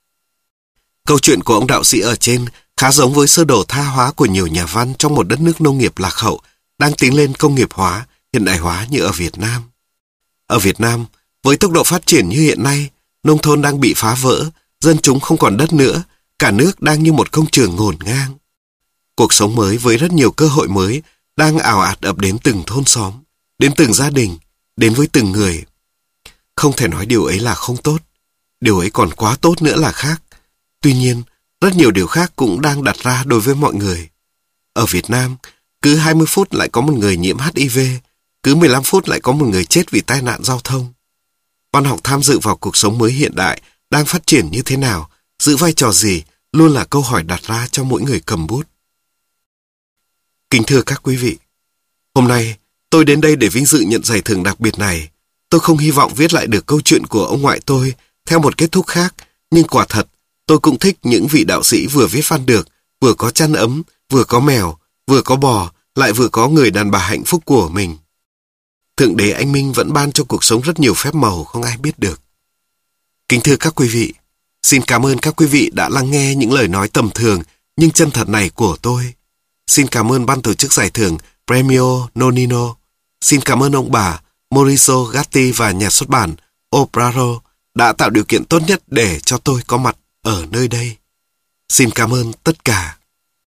câu chuyện của ông đạo sĩ ở trên khá giống với sơ đồ tha hóa của nhiều nhà văn trong một đất nước nông nghiệp lạc hậu đang tiến lên công nghiệp hóa, hiện đại hóa như ở Việt Nam. Ở Việt Nam, với tốc độ phát triển như hiện nay, nông thôn đang bị phá vỡ, dân chúng không còn đất nữa, cả nước đang như một công trường ngổn ngang. Cuộc sống mới với rất nhiều cơ hội mới đang ào ạt ập đến từng thôn xóm, đến từng gia đình, đến với từng người. Không thể nói điều ấy là không tốt, điều ấy còn quá tốt nữa là khác. Tuy nhiên, rất nhiều điều khác cũng đang đặt ra đối với mọi người. Ở Việt Nam, cứ hai mươi phút lại có một người nhiễm hát i vê, cứ mười lăm phút lại có một người chết vì tai nạn giao thông. Văn học tham dự vào cuộc sống mới hiện đại đang phát triển như thế nào, giữ vai trò gì, luôn là câu hỏi đặt ra cho mỗi người cầm bút. Kính thưa các quý vị, hôm nay tôi đến đây để vinh dự nhận giải thưởng đặc biệt này. Tôi không hy vọng viết lại được câu chuyện của ông ngoại tôi theo một kết thúc khác, nhưng quả thật, tôi cũng thích những vị đạo sĩ vừa viết văn được, vừa có chăn ấm, vừa có mèo, vừa có bò, lại vừa có người đàn bà hạnh phúc của mình. Thượng đế anh Minh vẫn ban cho cuộc sống rất nhiều phép màu không ai biết được. Kính thưa các quý vị, xin cảm ơn các quý vị đã lắng nghe những lời nói tầm thường nhưng chân thật này của tôi. Xin cảm ơn ban tổ chức giải thưởng Premio Nonino. Xin cảm ơn ông bà Maurizio Gatti và nhà xuất bản Opraro đã tạo điều kiện tốt nhất để cho tôi có mặt ở nơi đây. Xin cảm ơn tất cả.